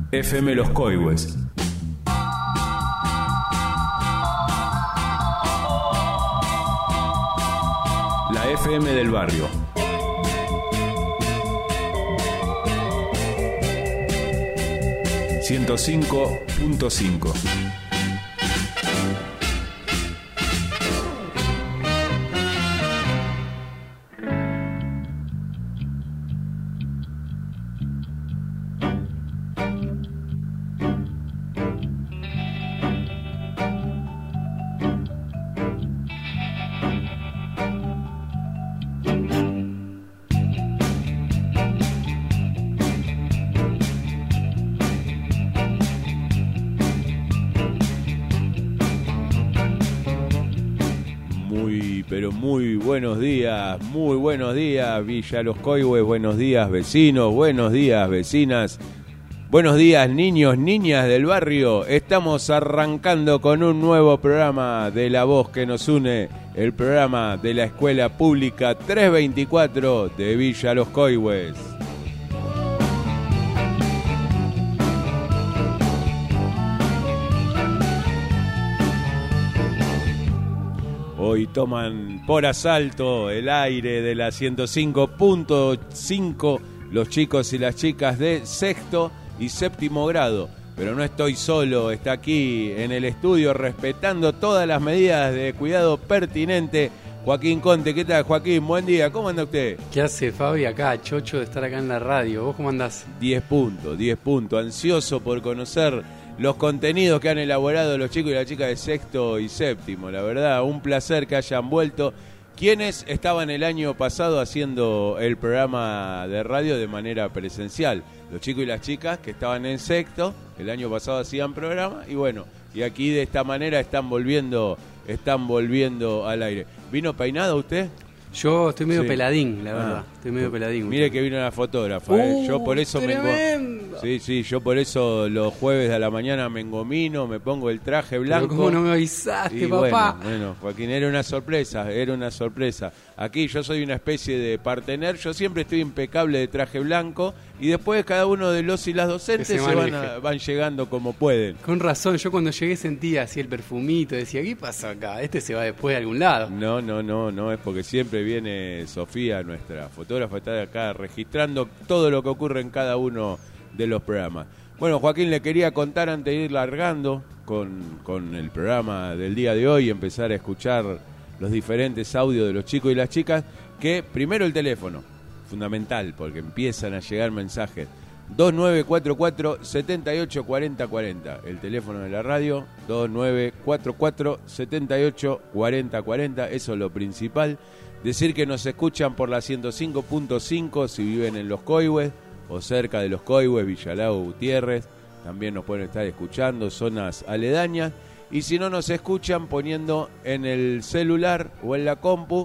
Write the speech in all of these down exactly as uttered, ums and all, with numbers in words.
F M Los Coihues. La F M del barrio. ciento cinco punto cinco. Pero muy buenos días, muy buenos días Villa Los Coihues, buenos días vecinos, buenos días vecinas, buenos días niños, niñas del barrio. Estamos arrancando con un nuevo programa de La Voz que nos une, el programa de la Escuela Pública trescientos veinticuatro de Villa Los Coihues. Hoy toman por asalto el aire de la ciento cinco punto cinco los chicos y las chicas de sexto y séptimo grado. Pero no estoy solo, está aquí en el estudio respetando todas las medidas de cuidado pertinente Joaquín Conte. ¿Qué tal, Joaquín? Buen día, ¿cómo anda usted? ¿Qué hace, Fabi? Acá, chocho de estar acá en la radio. ¿Vos cómo andás? diez puntos, diez puntos, ansioso por conocer los contenidos que han elaborado los chicos y las chicas de sexto y séptimo. La verdad, un placer que hayan vuelto. ¿Quiénes estaban el año pasado haciendo el programa de radio de manera presencial? Los chicos y las chicas que estaban en sexto, el año pasado hacían programa, y bueno, y aquí de esta manera están volviendo, están volviendo al aire. ¿Vino peinado usted? Yo estoy medio sí. peladín, la verdad. Ah. Estoy medio peladín. Mire mucho. que vino la fotógrafa. Uh, eh. Yo por eso me tremendo. engo... Sí, sí, yo por eso los jueves de la mañana me engomino, me pongo el traje blanco. Pero ¿cómo no me avisaste, y papá? Bueno, bueno, Joaquín, era una sorpresa, era una sorpresa. Aquí yo soy una especie de partener, yo siempre estoy impecable de traje blanco y después cada uno de los y las docentes se se van, a, van llegando como pueden. Con razón, yo cuando llegué sentía así el perfumito, decía, ¿qué pasa acá? Este se va después de algún lado. No, no, no, no, es porque siempre viene Sofía, nuestra fotógrafa, está acá registrando todo lo que ocurre en cada uno de los programas. Bueno, Joaquín, le quería contar antes de ir largando con, con el programa del día de hoy, empezar a escuchar los diferentes audios de los chicos y las chicas, que primero el teléfono, fundamental, porque empiezan a llegar mensajes. dos nueve cuatro cuatro, siete ocho cuatro cero cuatro cero, el teléfono de la radio, dos nueve cuatro cuatro, siete ocho cuatro cero cuatro cero, eso es lo principal. Decir que nos escuchan por la ciento cinco punto cinco si viven en Los Coihues o cerca de Los Coihues, Villalago, Gutiérrez, también nos pueden estar escuchando, zonas aledañas, y si no nos escuchan poniendo en el celular o en la compu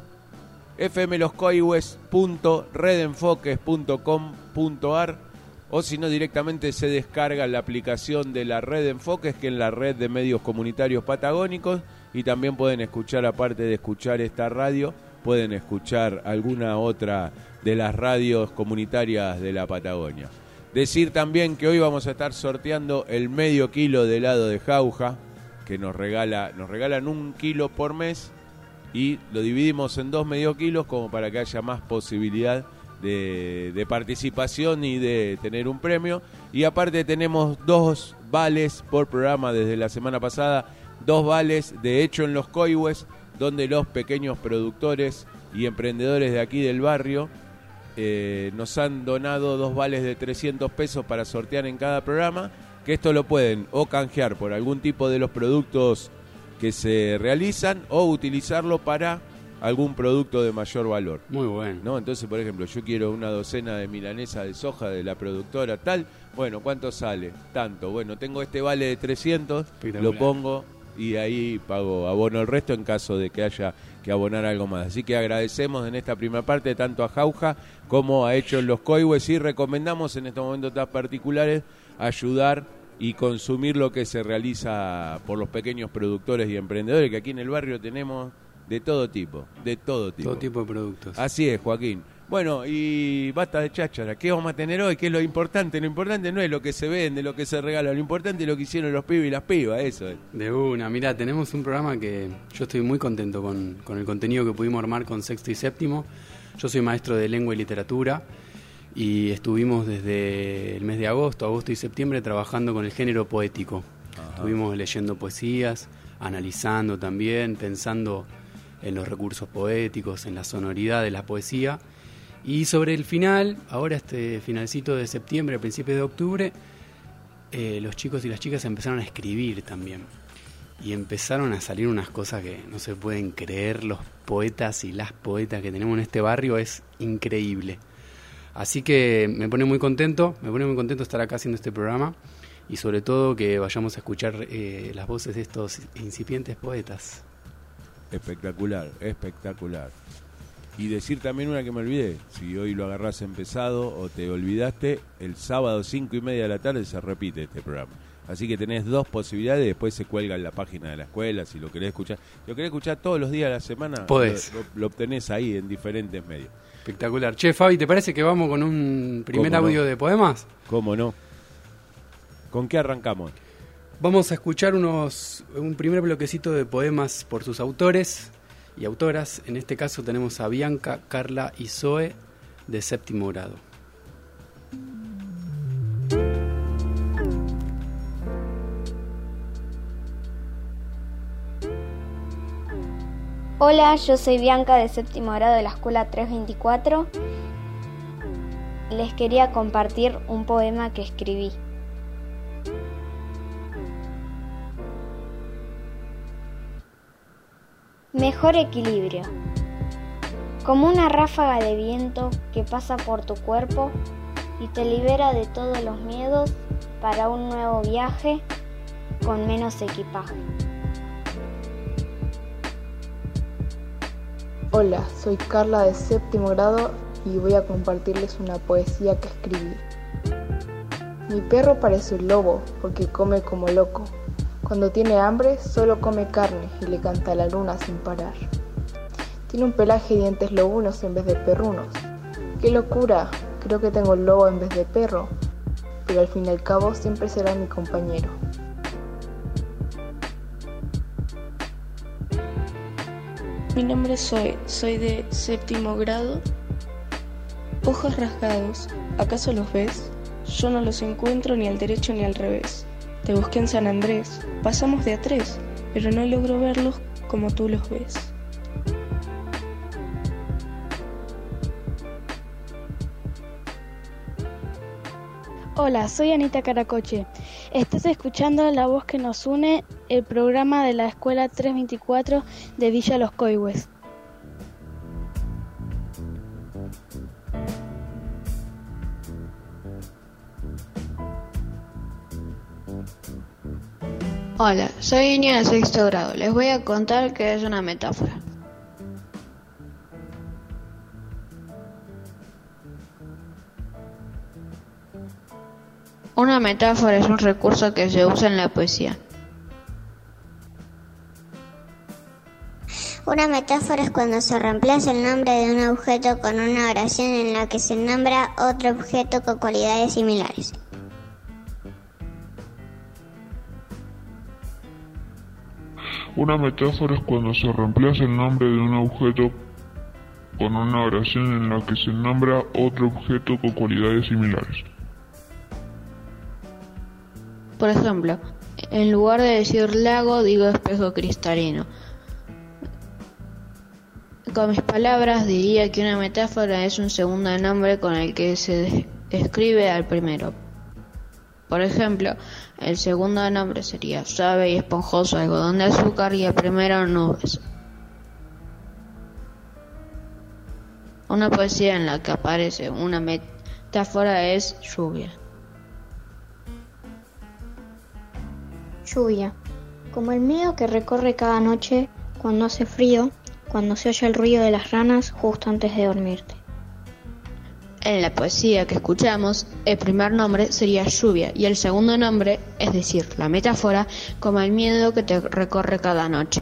f m los coihues punto red enfoques punto com punto a r, o si no directamente se descarga la aplicación de la Red Enfoques, que es la red de medios comunitarios patagónicos, y también pueden escuchar, aparte de escuchar esta radio, pueden escuchar alguna otra de las radios comunitarias de la Patagonia. Decir también que hoy vamos a estar sorteando el medio kilo de helado de jauja, que nos regala, nos regalan un kilo por mes y lo dividimos en dos medio kilos como para que haya más posibilidad de, de participación y de tener un premio. Y aparte tenemos dos vales por programa desde la semana pasada, dos vales de Hecho en Los Coihues, donde los pequeños productores y emprendedores de aquí del barrio eh, nos han donado dos vales de trescientos pesos para sortear en cada programa, que esto lo pueden o canjear por algún tipo de los productos que se realizan o utilizarlo para algún producto de mayor valor. Muy bueno. ¿No? Entonces, por ejemplo, yo quiero una docena de milanesa de soja de la productora tal, bueno, ¿cuánto sale? Tanto. Bueno, tengo este vale de trescientos, lo pongo y ahí pago abono el resto en caso de que haya que abonar algo más. Así que agradecemos en esta primera parte tanto a Jauja como a Hecho en Los Coihues y recomendamos en estos momentos tan particulares ayudar y consumir lo que se realiza por los pequeños productores y emprendedores, que aquí en el barrio tenemos de todo tipo, de todo tipo. Todo tipo de productos. Así es, Joaquín. Bueno, y basta de cháchara. ¿Qué vamos a tener hoy? ¿Qué es lo importante? Lo importante no es lo que se vende, lo que se regala. Lo importante es lo que hicieron los pibes y las pibas, eso es. De una, mira, tenemos un programa que yo estoy muy contento con, con el contenido que pudimos armar con sexto y séptimo. Yo soy maestro de lengua y literatura y estuvimos desde el mes de agosto, agosto y septiembre trabajando con el género poético. Ajá. Estuvimos leyendo poesías, analizando también, pensando en los recursos poéticos, en la sonoridad de la poesía. Y sobre el final, ahora este finalcito de septiembre, a principios de octubre, eh, los chicos y las chicas empezaron a escribir también. Y empezaron a salir unas cosas que no se pueden creer. Los poetas y las poetas que tenemos en este barrio es increíble. Así que me pone muy contento, me pone muy contento estar acá haciendo este programa. Y sobre todo que vayamos a escuchar eh, las voces de estos incipientes poetas. Espectacular, espectacular. Y decir también una que me olvidé, si hoy lo agarrás empezado o te olvidaste, el sábado cinco y media de la tarde se repite este programa. Así que tenés dos posibilidades, después se cuelga en la página de la escuela, si lo querés escuchar. Si lo querés escuchar todos los días de la semana, podés. Lo, lo, lo obtenés ahí en diferentes medios. Espectacular. Che, Fabi, ¿te parece que vamos con un primer audio no? de poemas? ¿Cómo no? ¿Con qué arrancamos? Vamos a escuchar unos un primer bloquecito de poemas por sus autores y autoras. En este caso tenemos a Bianca, Carla y Zoe de séptimo grado. Hola, yo soy Bianca de séptimo grado de la escuela trescientos veinticuatro. Les quería compartir un poema que escribí. Mejor equilibrio. Como una ráfaga de viento que pasa por tu cuerpo y te libera de todos los miedos para un nuevo viaje con menos equipaje. Hola, soy Carla de séptimo grado y voy a compartirles una poesía que escribí. Mi perro parece un lobo porque come como loco. Cuando tiene hambre solo come carne y le canta a la luna sin parar. Tiene un pelaje y dientes lobunos en vez de perrunos. ¡Qué locura! Creo que tengo el lobo en vez de perro, pero al fin y al cabo siempre será mi compañero. Mi nombre es Zoe, soy de séptimo grado. Ojos rasgados, ¿acaso los ves? Yo no los encuentro ni al derecho ni al revés. Te busqué en San Andrés, pasamos de a tres, pero no logro verlos como tú los ves. Hola, soy Anita Caracoche. Estás escuchando La Voz que nos une, el programa de la Escuela trescientos veinticuatro de Villa Los Coihues. Hola, soy Iña de sexto grado. Les voy a contar qué es una metáfora. Una metáfora es un recurso que se usa en la poesía. Una metáfora es cuando se reemplaza el nombre de un objeto con una oración en la que se nombra otro objeto con cualidades similares. Una metáfora es cuando se reemplaza el nombre de un objeto con una oración en la que se nombra otro objeto con cualidades similares. Por ejemplo, en lugar de decir lago, digo espejo cristalino. Con mis palabras diría que una metáfora es un segundo nombre con el que se describe al primero. Por ejemplo, el segundo nombre sería suave y esponjoso algodón de azúcar y el primero nubes. Una poesía en la que aparece una metáfora es lluvia. Lluvia. Como el miedo que recorre cada noche cuando hace frío, cuando se oye el ruido de las ranas justo antes de dormirte. En la poesía que escuchamos, el primer nombre sería lluvia y el segundo nombre, es decir, la metáfora, como el miedo que te recorre cada noche.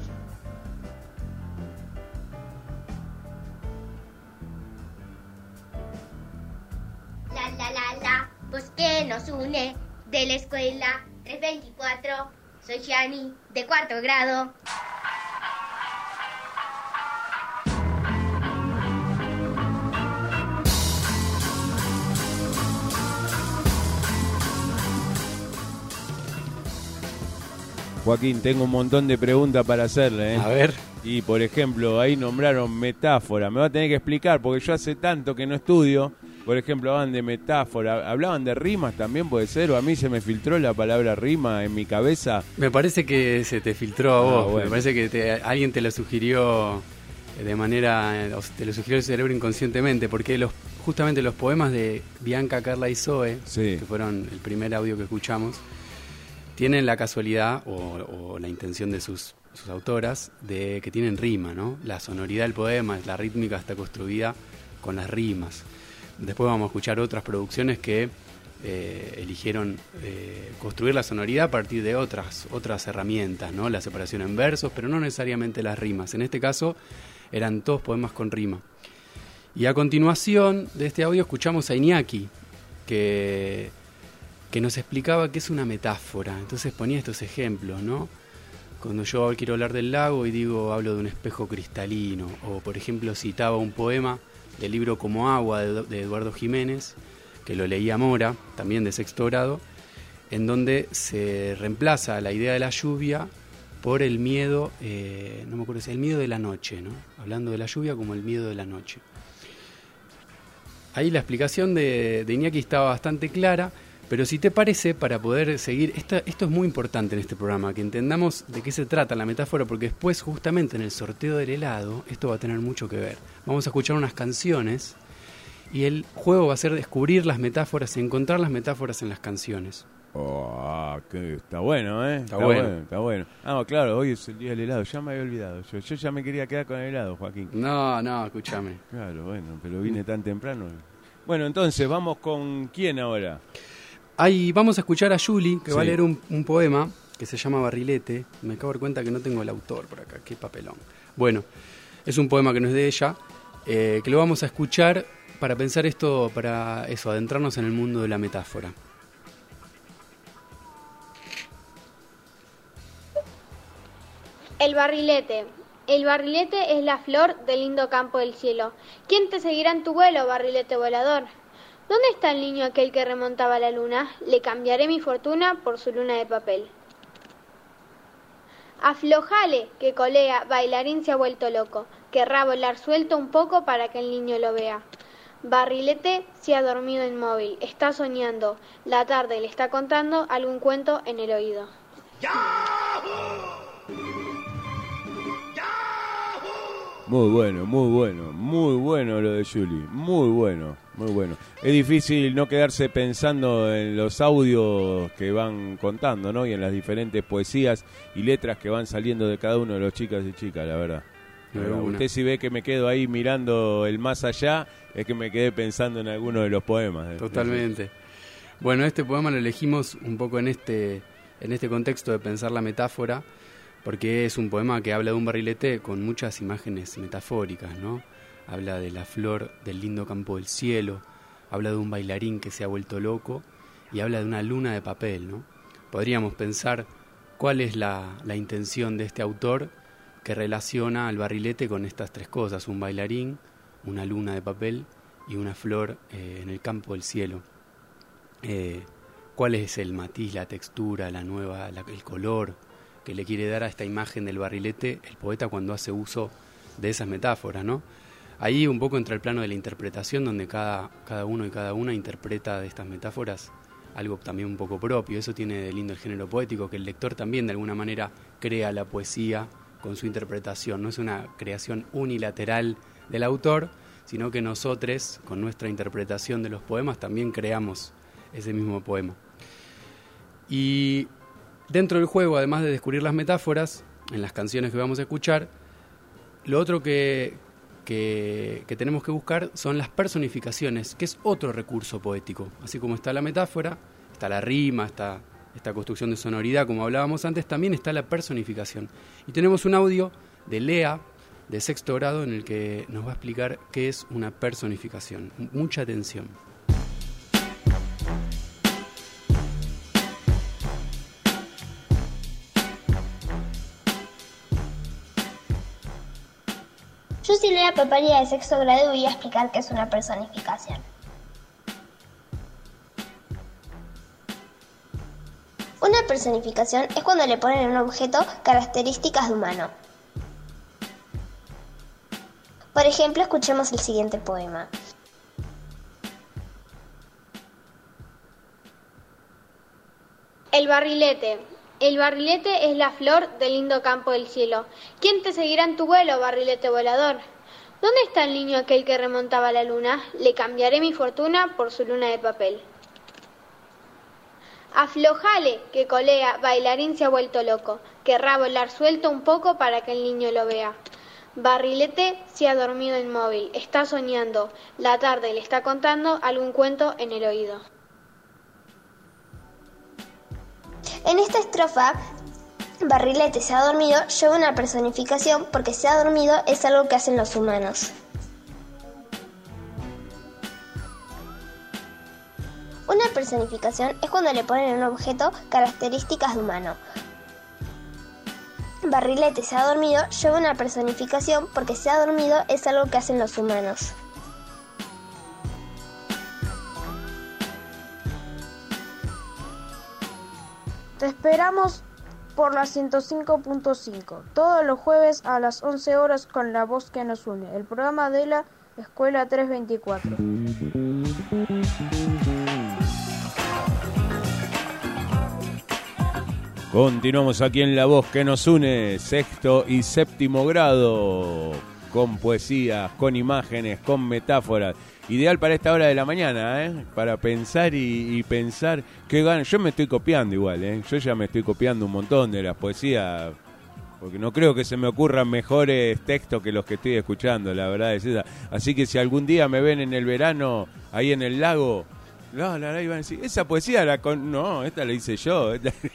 nos une, de la escuela trescientos veinticuatro. Soy Gianni, de cuarto grado. Joaquín, tengo un montón de preguntas para hacerle, ¿eh? A ver. Y, por ejemplo, ahí nombraron metáfora. Me va a tener que explicar, porque yo hace tanto que no estudio. Por ejemplo, hablaban de metáfora. ¿Hablaban de rimas también, puede ser? ¿O a mí se me filtró la palabra rima en mi cabeza? Me parece que se te filtró a vos. Ah, bueno. Me parece que te, alguien te lo sugirió de manera... O te lo sugirió el cerebro inconscientemente, porque los justamente los poemas de Bianca, Carla y Zoe, sí, que fueron el primer audio que escuchamos, tienen la casualidad o, o la intención de sus, sus autoras de que tienen rima, ¿no? La sonoridad del poema, la rítmica está construida con las rimas. Después vamos a escuchar otras producciones que eh, eligieron eh, construir la sonoridad a partir de otras, otras herramientas, ¿no? La separación en versos, pero no necesariamente las rimas. En este caso eran todos poemas con rima. Y a continuación de este audio escuchamos a Iñaki, que... que nos explicaba que es una metáfora. Entonces ponía estos ejemplos, ¿no? Cuando yo quiero hablar del lago y digo, hablo de un espejo cristalino, o por ejemplo citaba un poema del libro Como agua de, de Eduardo Jiménez, que lo leía Mora, también de sexto grado, en donde se reemplaza la idea de la lluvia por el miedo, eh, no me acuerdo si el miedo de la noche, ¿no? Hablando de la lluvia como el miedo de la noche. Ahí la explicación de, de Iñaki estaba bastante clara. Pero si te parece, para poder seguir, esto, esto es muy importante en este programa, que entendamos de qué se trata la metáfora, porque después justamente en el sorteo del helado, esto va a tener mucho que ver. Vamos a escuchar unas canciones y el juego va a ser descubrir las metáforas, encontrar las metáforas en las canciones. Oh, que está bueno, ¿eh? Está, está bueno. bueno. Está bueno. Ah, claro, hoy es el día del helado, ya me había olvidado. Yo, yo ya me quería quedar con el helado, Joaquín. No, no, escúchame. Claro, bueno, pero vine tan temprano. Bueno, entonces, ¿vamos con quién ahora? Ahí vamos a escuchar a Julie, que sí. va a leer un, un poema que se llama Barrilete. Me acabo de dar cuenta que no tengo el autor por acá, qué papelón. Bueno, es un poema que no es de ella, eh, que lo vamos a escuchar para pensar esto, para eso, adentrarnos en el mundo de la metáfora. El barrilete. El barrilete es la flor del lindo campo del cielo. ¿Quién te seguirá en tu vuelo, barrilete volador? ¿Dónde está el niño aquel que remontaba la luna? Le cambiaré mi fortuna por su luna de papel. Aflojale, que colea, bailarín se ha vuelto loco. Querrá volar suelto un poco para que el niño lo vea. Barrilete se ha dormido inmóvil, está soñando. La tarde le está contando algún cuento en el oído. Muy bueno, muy bueno, muy bueno lo de Julie, muy bueno, muy bueno. Es difícil no quedarse pensando en los audios que van contando, ¿no? Y en las diferentes poesías y letras que van saliendo de cada uno de los chicas y chicas, la verdad. La verdad. Usted si ve que me quedo ahí mirando el más allá, es que me quedé pensando en alguno de los poemas. Totalmente. Bueno, este poema lo elegimos un poco en este, en este contexto de pensar la metáfora, porque es un poema que habla de un barrilete con muchas imágenes metafóricas, ¿no? Habla de la flor del lindo campo del cielo, habla de un bailarín que se ha vuelto loco y habla de una luna de papel, ¿no? Podríamos pensar cuál es la, la intención de este autor que relaciona al barrilete con estas tres cosas, un bailarín, una luna de papel y una flor eh, en el campo del cielo. Eh, ¿Cuál es el matiz, la textura, la nueva, la, el color que le quiere dar a esta imagen del barrilete el poeta cuando hace uso de esas metáforas, ¿no? Ahí un poco entra el plano de la interpretación, donde cada, cada uno y cada una interpreta de estas metáforas algo también un poco propio. Eso tiene de lindo el género poético, que el lector también de alguna manera crea la poesía con su interpretación. No es una creación unilateral del autor, sino que nosotros, con nuestra interpretación de los poemas, también creamos ese mismo poema. Y dentro del juego, además de descubrir las metáforas, en las canciones que vamos a escuchar, lo otro que, que, que tenemos que buscar son las personificaciones, que es otro recurso poético. Así como está la metáfora, está la rima, está esta construcción de sonoridad, como hablábamos antes, también está la personificación. Y tenemos un audio de Lea, de sexto grado, en el que nos va a explicar qué es una personificación. Mucha atención. Silvia Paparia de sexto grado y voy a explicar qué es una personificación. Una personificación es cuando le ponen a un objeto características de humano. Por ejemplo, escuchemos el siguiente poema. El barrilete. El barrilete es la flor del lindo campo del cielo. ¿Quién te seguirá en tu vuelo, barrilete volador? ¿Dónde está el niño aquel que remontaba la luna? Le cambiaré mi fortuna por su luna de papel. Aflojale, que colea, bailarín se ha vuelto loco. Querrá volar suelto un poco para que el niño lo vea. Barrilete se ha dormido inmóvil, está soñando. La tarde le está contando algún cuento en el oído. En esta estrofa, Barrilete se ha dormido lleva una personificación porque se ha dormido es algo que hacen los humanos. Una personificación es cuando le ponen a un objeto características de humano. Barrilete se ha dormido lleva una personificación porque se ha dormido es algo que hacen los humanos. Te esperamos por la ciento cinco punto cinco, todos los jueves a las once horas con La Voz que Nos Une, el programa de la Escuela trescientos veinticuatro. Continuamos aquí en La Voz que Nos Une, sexto y séptimo grado, con poesías, con imágenes, con metáforas. Ideal para esta hora de la mañana, ¿eh? Para pensar y, y pensar qué ganas. Yo me estoy copiando igual, ¿eh? Yo ya me estoy copiando un montón de las poesías, porque no creo que se me ocurran mejores textos que los que estoy escuchando, la verdad es esa. Así que si algún día me ven en el verano, ahí en el lago, no, la verdad iban a decir, esa poesía la con... No, esta la hice yo.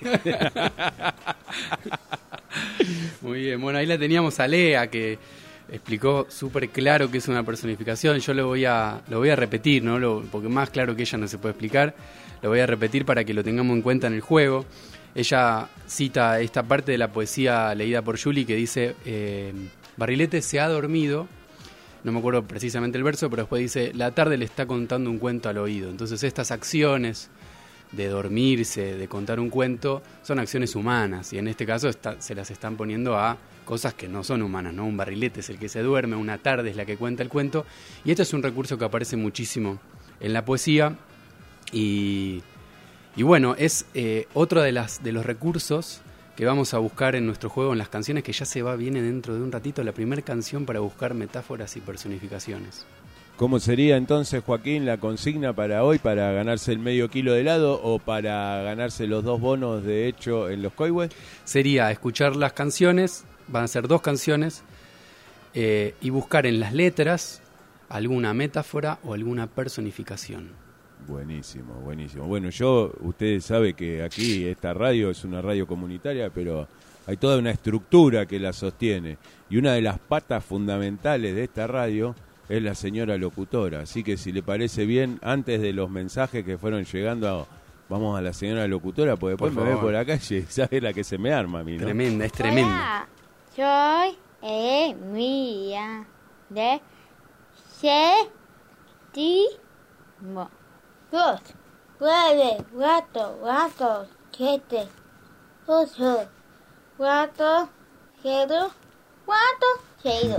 Muy bien, bueno, ahí la teníamos a Lea, que explicó súper claro que es una personificación. Yo lo voy a lo voy a repetir, ¿no? Lo, porque más claro que ella no se puede explicar. Lo voy a repetir para que lo tengamos en cuenta en el juego. Ella cita esta parte de la poesía leída por Julie que dice, eh, Barrilete se ha dormido, no me acuerdo precisamente el verso, pero después dice, la tarde le está contando un cuento al oído. Entonces estas acciones de dormirse, de contar un cuento, son acciones humanas, y en este caso está, se las están poniendo a cosas que no son humanas, ¿no? Un barrilete es el que se duerme, una tarde es la que cuenta el cuento, y este es un recurso que aparece muchísimo en la poesía, y, y bueno, es eh, otro de, las, de los recursos que vamos a buscar en nuestro juego, en las canciones, que ya se va, viene dentro de un ratito, la primera canción para buscar metáforas y personificaciones. ¿Cómo sería entonces, Joaquín, la consigna para hoy, para ganarse el medio kilo de helado o para ganarse los dos bonos de hecho en los Coihues? Sería escuchar las canciones, van a ser dos canciones, eh, y buscar en las letras alguna metáfora o alguna personificación. Buenísimo, buenísimo. Bueno, yo, ustedes saben que aquí esta radio es una radio comunitaria, pero hay toda una estructura que la sostiene. Y una de las patas fundamentales de esta radio es la señora locutora. Así que si le parece bien, antes de los mensajes que fueron llegando, a, vamos a la señora locutora, porque después por me ve por la calle, ¿sabes la que se me arma a mí, no? Tremenda, es tremenda. Hola, soy Emilia de séptimo. Dos, nueve, cuatro, cuatro, siete, ocho, cuatro, cero, cuatro, cero.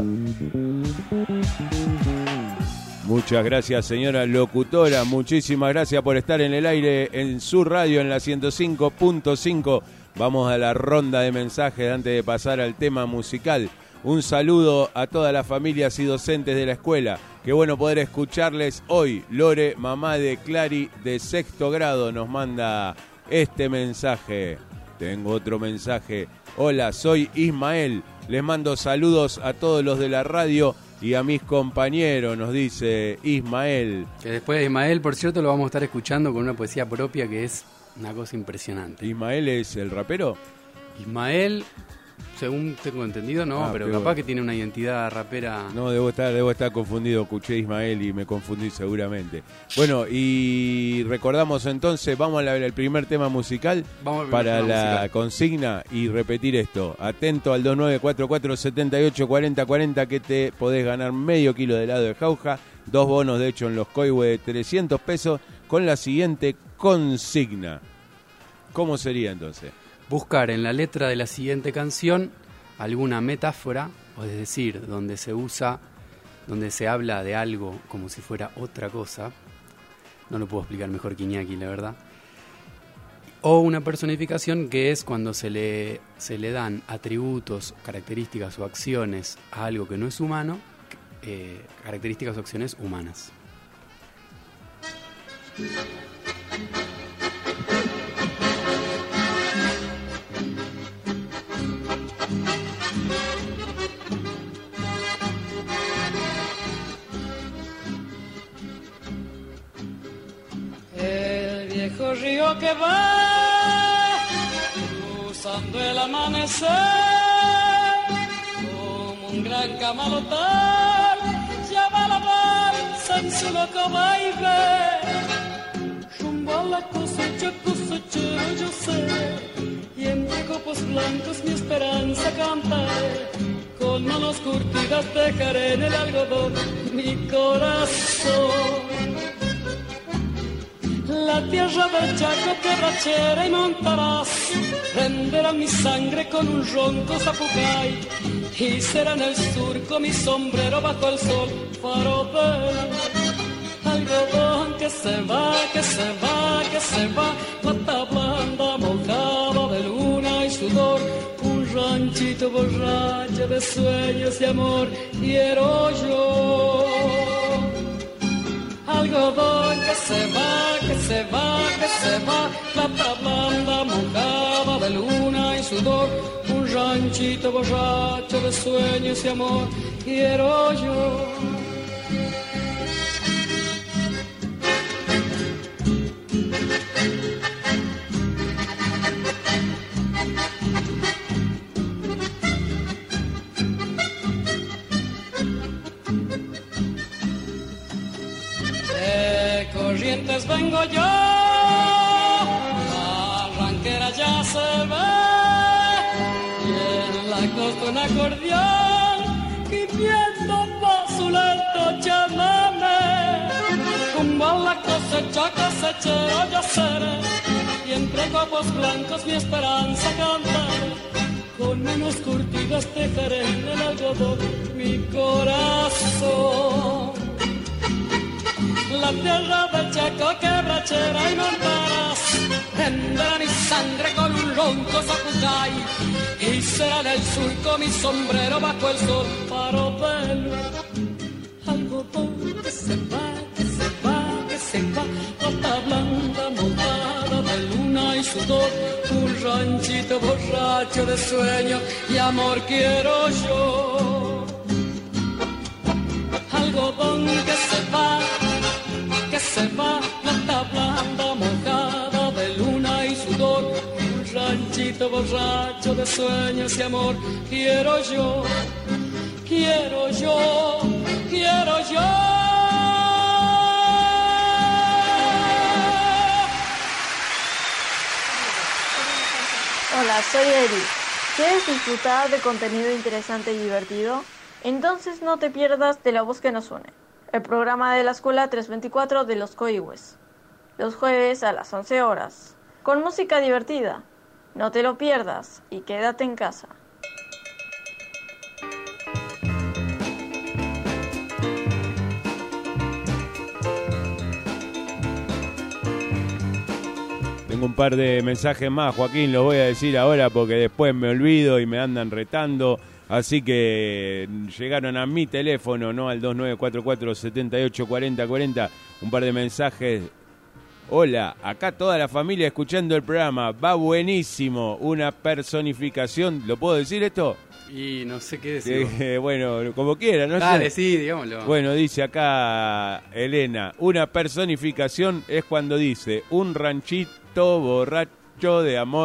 Muchas gracias, señora locutora. Muchísimas gracias por estar en el aire en su radio en la ciento cinco punto cinco. Vamos a la ronda de mensajes antes de pasar al tema musical. Un saludo a todas las familias y docentes de la escuela. Qué bueno poder escucharles hoy. Lore, mamá de Clary, de sexto grado, nos manda este mensaje. Tengo otro mensaje. Hola, soy Ismael. Les mando saludos a todos los de la radio y a mis compañeros, nos dice Ismael. Que después de Ismael, por cierto, lo vamos a estar escuchando con una poesía propia que es una cosa impresionante. ¿Ismael es el rapero? Ismael según tengo entendido, no, Ah, pero pero- capaz que tiene una identidad rapera. No, debo estar, debo estar confundido, escuché Ismael y me confundí seguramente. Bueno, y recordamos entonces, vamos a ver el primer tema musical Vamos al primer para tema la musical. consigna y repetir esto. Atento al dos nueve cuatro cuatro siete ocho cuatro cero cuatro cero que te podés ganar medio kilo de helado de jauja, dos bonos de hecho en los Coihue de trescientos pesos con la siguiente consigna. ¿Cómo sería entonces? Buscar en la letra de la siguiente canción alguna metáfora, o es decir, donde se usa, donde se habla de algo como si fuera otra cosa. No lo puedo explicar mejor que Iñaki, la verdad. O una personificación, que es cuando se le, se le dan atributos, características o acciones a algo que no es humano, eh, características o acciones humanas. El viejo río que va cruzando el amanecer como un gran camalotal, llama la balsa en su loco baile rumbo a la cosecha, cosechero yo sé, y entre copos blancos mi esperanza cantaré, con manos curtidas dejaré en el algodón mi corazón. La tierra del Chaco, quebrachera y montaraz, renderá mi sangre con un ronco zapucay, y será en el surco mi sombrero bajo el sol, faro del algodón que se va, que se va, que se va, pata blanda mojada de luna y sudor, un ranchito borracho de sueños y amor, quiero yo. Algodón que se va, que se va, que se va, plata blanda mojada de luna y sudor, un ranchito borracho de sueños y amor, quiero yo. Corrientes vengo yo, la ranquera ya se ve, y en la costa un acordeón, y viendo pa' su lento chamame, rumbo a la cosecha, cosechero yo seré, y entre copos blancos mi esperanza cantaré, con manos curtidas tejeré en el algodón mi corazón. La tierra del Chaco, quebrachera y montaraz, renderá mi sangre con un ronco zapucay, y será en el surco mi sombrero bajo el sol, faro del algodón que se va, que se va, que se va, plata blanda mojada de luna y sudor, un ranchito borracho de sueño y amor quiero yo. Algodón que se va, que se va, plata blanda mojada de luna y sudor, un ranchito borracho de sueños y amor, quiero yo, quiero yo, quiero yo. Hola, soy Eri. ¿Quieres disfrutar de contenido interesante y divertido? Entonces no te pierdas de La Voz que nos une, el programa de la Escuela trescientos veinticuatro de los Coihues, los jueves a las once horas, con música divertida. No te lo pierdas y quédate en casa. Tengo un par de mensajes más, Joaquín, los voy a decir ahora porque después me olvido y me andan retando. Así que llegaron a mi teléfono, no al dos nueve cuatro cuatro siete ocho cuatro cero cuatro cero, un par de mensajes. Hola, acá toda la familia escuchando el programa, va buenísimo, una personificación, ¿lo puedo decir esto? Y no sé qué decir. Eh, bueno, como quiera, no Dale, sé. sí, digámoslo. Bueno, dice acá Elena, una personificación es cuando dice un ranchito borracho de amor,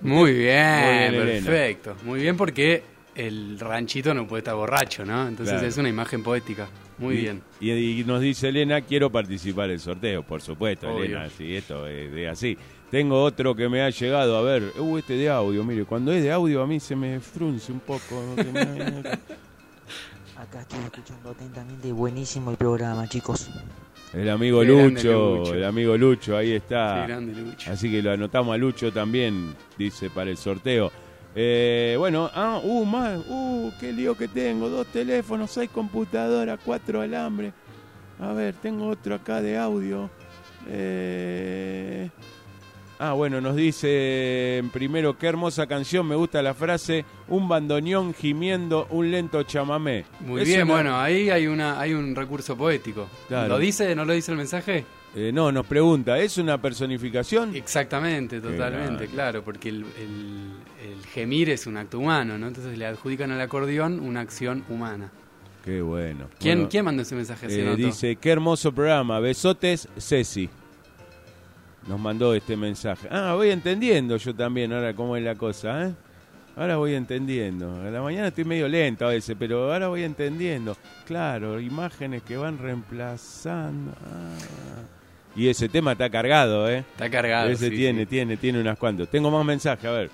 Muy bien, Muy bien, Elena. perfecto. Muy bien porque el ranchito no puede estar borracho, ¿no? Entonces Claro. es una imagen poética. Muy y, bien. Y, y nos dice Elena, quiero participar del sorteo, por supuesto, Obvio. Elena, sí, esto es de así. Tengo otro que me ha llegado, a ver, uh, este de audio, mire, cuando es de audio a mí se me frunce un poco. ¿no? Que me- Acá estoy escuchando atentamente, buenísimo el programa, chicos. El amigo Qué grande Lucho, Lucho. el amigo Lucho, ahí está. Qué grande Lucho. Así que lo anotamos a Lucho también, dice, para el sorteo. Eh, bueno, ah, uh, más, uh, qué lío que tengo, dos teléfonos, seis computadoras, cuatro alambres. A ver, tengo otro acá de audio. Eh... Ah, bueno, nos dice primero, qué hermosa canción, me gusta la frase, un bandoneón gimiendo, un lento chamamé. Muy Es bien, una- bueno, ahí hay una hay un recurso poético. Claro. ¿Lo dice? ¿No lo dice el mensaje? Eh, no, nos pregunta, ¿es una personificación? Exactamente, totalmente, grande. claro, porque el, el- el gemir es un acto humano, ¿no? Entonces le adjudican al acordeón una acción humana. Qué bueno. ¿Quién, Bueno, ¿quién mandó ese mensaje? Se eh, notó. dice, qué hermoso programa, besotes, Ceci. Nos mandó este mensaje. Ah, voy entendiendo yo también ahora cómo es la cosa, ¿eh? Ahora voy entendiendo. A la mañana estoy medio lento a veces, pero ahora voy entendiendo. Claro, imágenes que van reemplazando. Ah. Y ese tema está cargado, ¿eh? Está cargado, Ese sí, tiene, sí. tiene, tiene unas cuantas. Tengo más mensajes, a ver.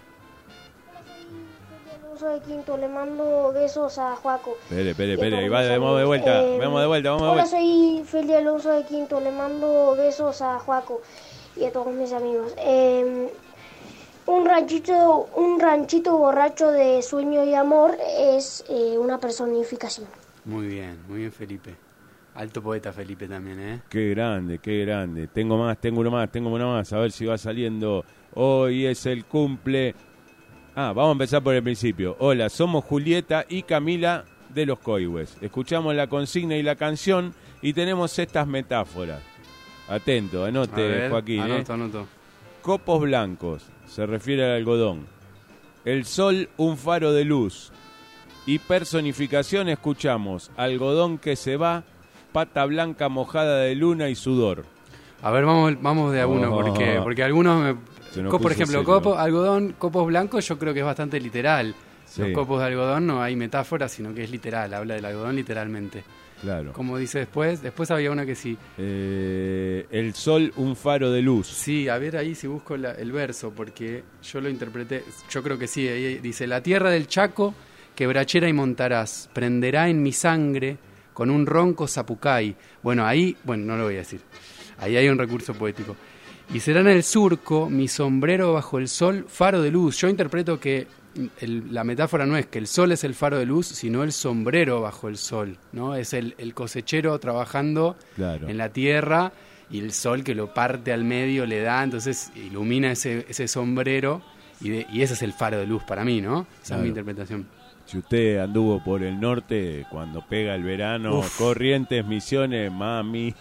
Soy Quinto, le mando besos a Juaco. Espere, espere, Y a espere, ahí todos va, mis vamos de amigos. vuelta, Eh, vamos de vuelta, vamos de Hola, vuelta. soy Feli Alonso de Quinto, le mando besos a Juaco y a todos mis amigos. Eh, un ranchito, un ranchito borracho de sueño y amor es eh, una personificación. Muy bien, muy bien Felipe. Alto poeta Felipe también, ¿eh? Qué grande, qué grande. Tengo más, tengo uno más, tengo uno más. A ver si va saliendo. Hoy es el cumple. Ah, vamos a empezar por el principio. Hola, somos Julieta y Camila de los Coihues. Escuchamos la consigna y la canción y tenemos estas metáforas. Atento, A anote, ver, Joaquín. ¿eh? anoto, anoto. Copos blancos, se refiere al algodón. El sol, un faro de luz. Y personificación escuchamos, algodón que se va, pata blanca mojada de luna y sudor. A ver, vamos, vamos de a uno, Oh. porque, porque algunos, me- Se nos co- por puso ejemplo, serio. copo, algodón, copos blancos, yo creo que es bastante literal. Sí. Los copos de algodón no hay metáfora, sino que es literal, habla del algodón literalmente. Claro. Como dice después, después había una que sí. Eh, el sol, un faro de luz. Sí, a ver ahí si busco la- el verso, porque yo lo interpreté, yo creo que sí, ahí dice, la tierra del Chaco, quebrachera y montarás, prenderá en mi sangre con un ronco zapucay. Bueno, ahí, bueno, no lo voy a decir, ahí hay un recurso poético. Y será en el surco, mi sombrero bajo el sol, faro de luz. Yo interpreto que el- la metáfora no es que el sol es el faro de luz, sino el sombrero bajo el sol, ¿no? Es el, el cosechero trabajando Claro. en la tierra y el sol que lo parte al medio le da, entonces ilumina ese, ese sombrero y, de- y ese es el faro de luz para mí, ¿no? Esa Claro. es mi interpretación. Si usted anduvo por el norte, cuando pega el verano, Uf. Corrientes, Misiones, mami.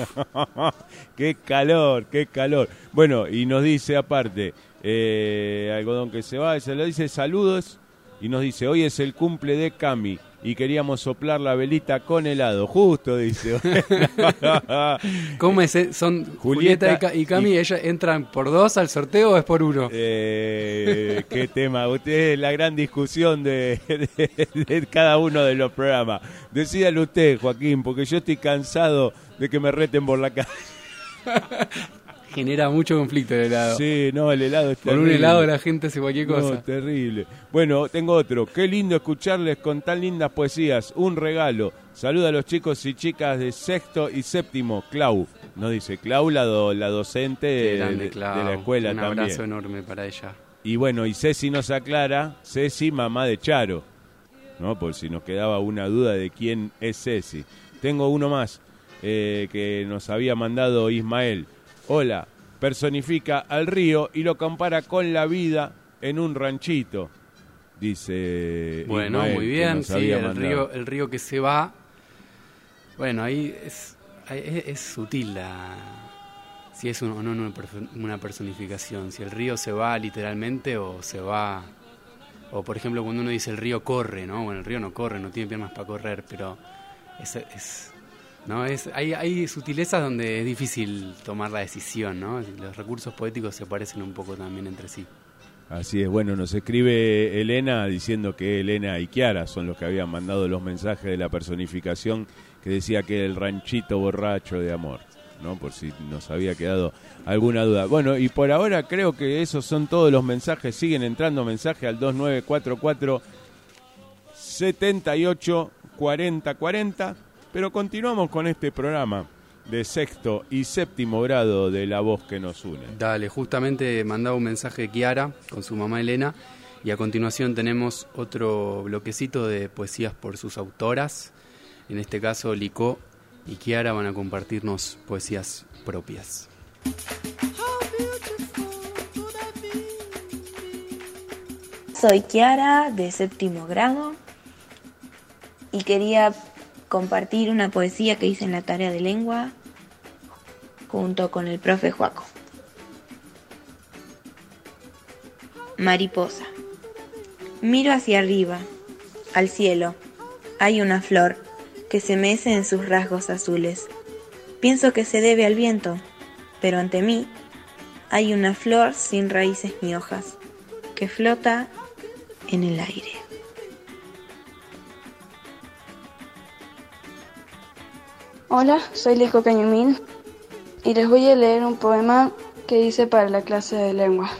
Qué calor, qué calor. Bueno, y nos dice aparte, eh, algodón que se va, se le dice saludos y nos dice, hoy es el cumple de Cami y queríamos soplar la velita con helado. Justo, dice. ¿Cómo es? eh? ¿Son Julieta, y, Ca- y Cami, ellas entran por dos al sorteo o es por uno? Eh, qué tema. Usted es la gran discusión de, de- de cada uno de los programas. Decídalo usted, Joaquín, porque yo estoy cansado de que me reten por la calle. Genera mucho conflicto el helado. Sí, no, el helado es Por un terrible. helado la gente hace cualquier No, cosa. terrible. Bueno, tengo otro. Qué lindo escucharles con tan lindas poesías. Un regalo. Saluda a los chicos y chicas de sexto y séptimo. Clau. Nos dice Clau, la, do- la docente Qué de, grande, de Clau. la escuela Un también. abrazo enorme para ella. Y bueno, y Ceci nos aclara, Ceci, mamá de Charo, ¿no? Por si nos quedaba una duda de quién es Ceci. Tengo uno más eh, que nos había mandado Ismael. Hola, personifica al río y lo compara con la vida en un ranchito, dice Bueno, Ismael, muy que bien, nos sí, había el mandado. río, el río que se va. Bueno, ahí es, ahí es, es sutil la, si es un- o no una, perso- una personificación, si el río se va literalmente o se va, o por ejemplo cuando uno dice el río corre, ¿no? Bueno, el río no corre, no tiene piernas para correr, pero es, es no es hay, hay sutilezas donde es difícil tomar la decisión, ¿no? Los recursos poéticos se parecen un poco también entre sí. Así es, bueno, nos escribe Elena diciendo que Elena y Kiara son los que habían mandado los mensajes de la personificación que decía que el ranchito borracho de amor, ¿no? Por si nos había quedado alguna duda. Bueno, y por ahora creo que esos son todos los mensajes. Siguen entrando mensajes al dos nueve cuatro cuatro, siete ocho, cuatro cero cuatro cero, pero continuamos con este programa de sexto y séptimo grado de La Voz que nos une. Dale, justamente mandaba un mensaje de Kiara con su mamá Elena, y a continuación tenemos otro bloquecito de poesías por sus autoras. En este caso, Licó y Kiara van a compartirnos poesías propias. Soy Kiara, de séptimo grado, y quería compartir una poesía que hice en la tarea de lengua junto con el profe Joaco. Mariposa. Miro hacia arriba, al cielo. Hay una flor que se mece en sus rasgos azules. Pienso que se debe al viento, pero ante mí hay una flor sin raíces ni hojas, que flota en el aire. Hola, soy Lico Cañumín y les voy a leer un poema que hice para la clase de lengua.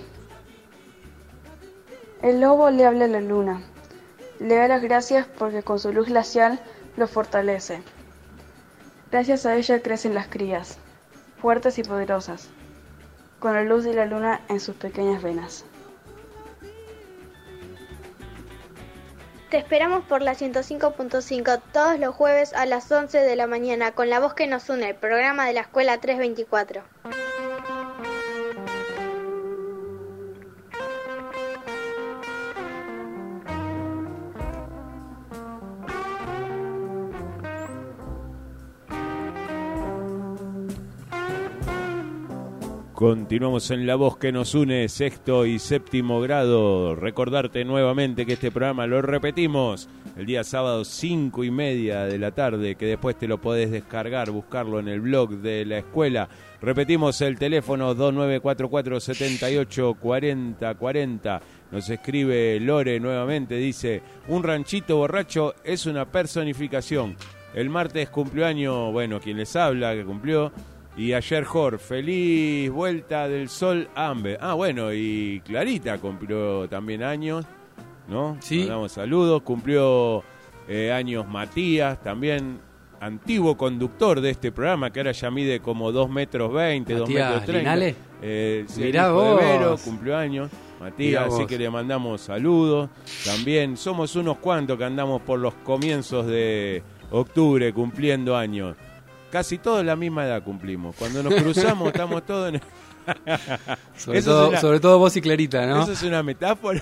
El lobo le habla a la luna, le da las gracias porque con su luz glacial lo fortalece. Gracias a ella crecen las crías, fuertes y poderosas, con la luz de la luna en sus pequeñas venas. Te esperamos por la ciento cinco punto cinco todos los jueves a las once de la mañana con La Voz que nos une, el programa de la Escuela trescientos veinticuatro. Continuamos en La Voz que nos une, sexto y séptimo grado. Recordarte nuevamente que este programa lo repetimos el día sábado cinco y media de la tarde, que después te lo podés descargar, buscarlo en el blog de la escuela. Repetimos el teléfono dos nueve cuatro cuatro, siete ocho, cuatro cero cuatro cero. Nos escribe Lore nuevamente, dice: un ranchito borracho es una personificación. El martes cumplió año, bueno, quien les habla, que cumplió. Y ayer Jor, feliz vuelta del sol Ambe. Ah, bueno, y Clarita cumplió también años, ¿no? Sí. Mandamos saludos. Cumplió eh, años Matías, también antiguo conductor de este programa, que ahora ya mide como dos metros veinte, dos metros treinta. Eh, Mirá el hijo vos. de Vero cumplió años, Matías, así que le mandamos saludos. También somos unos cuantos que andamos por los comienzos de octubre cumpliendo años. Casi todos la misma edad cumplimos. Cuando nos cruzamos estamos todos en... sobre, todo, una... sobre todo vos y Clarita, ¿no? Eso es una metáfora.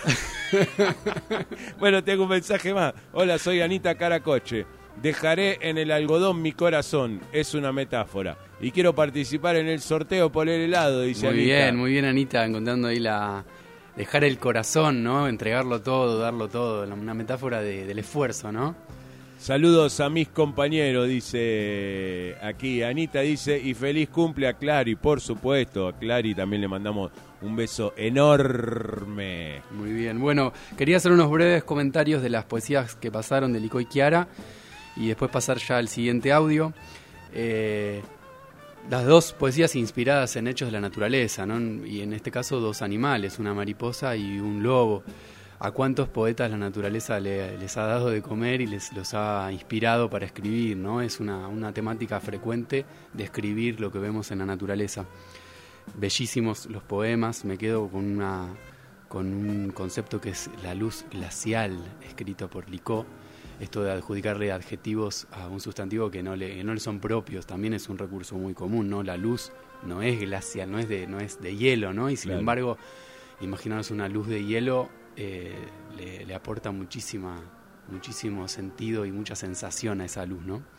Bueno, tengo un mensaje más. Hola, soy Anita Caracoche. Dejaré en el algodón mi corazón. Es una metáfora. Y quiero participar en el sorteo por el helado, dice muy Anita. Muy bien, muy bien, Anita, encontrando ahí la... Dejar el corazón, ¿no? Entregarlo todo, darlo todo. Una metáfora de, del esfuerzo, ¿no? Saludos a mis compañeros, dice aquí. Anita dice, y feliz cumple a Clary, por supuesto. A Clary también le mandamos un beso enorme. Muy bien, bueno, quería hacer unos breves comentarios de las poesías que pasaron de Licó y Kiara y después pasar ya al siguiente audio. Eh, las dos poesías inspiradas en hechos de la naturaleza, ¿no? Y en este caso dos animales, una mariposa y un lobo. ¿A cuántos poetas la naturaleza le, les ha dado de comer y les los ha inspirado para escribir, ¿no? Es una, una temática frecuente de escribir lo que vemos en la naturaleza. Bellísimos los poemas, me quedo con, una, con un concepto que es la luz glacial, escrito por Licó. Esto de adjudicarle adjetivos a un sustantivo que no le, que no le son propios, también es un recurso muy común, ¿no? La luz no es glacial, no es de, no es de hielo, ¿no? Y sin claro. embargo, imaginaros una luz de hielo... Eh, le, le aporta muchísima, muchísimo sentido y mucha sensación a esa luz, ¿no?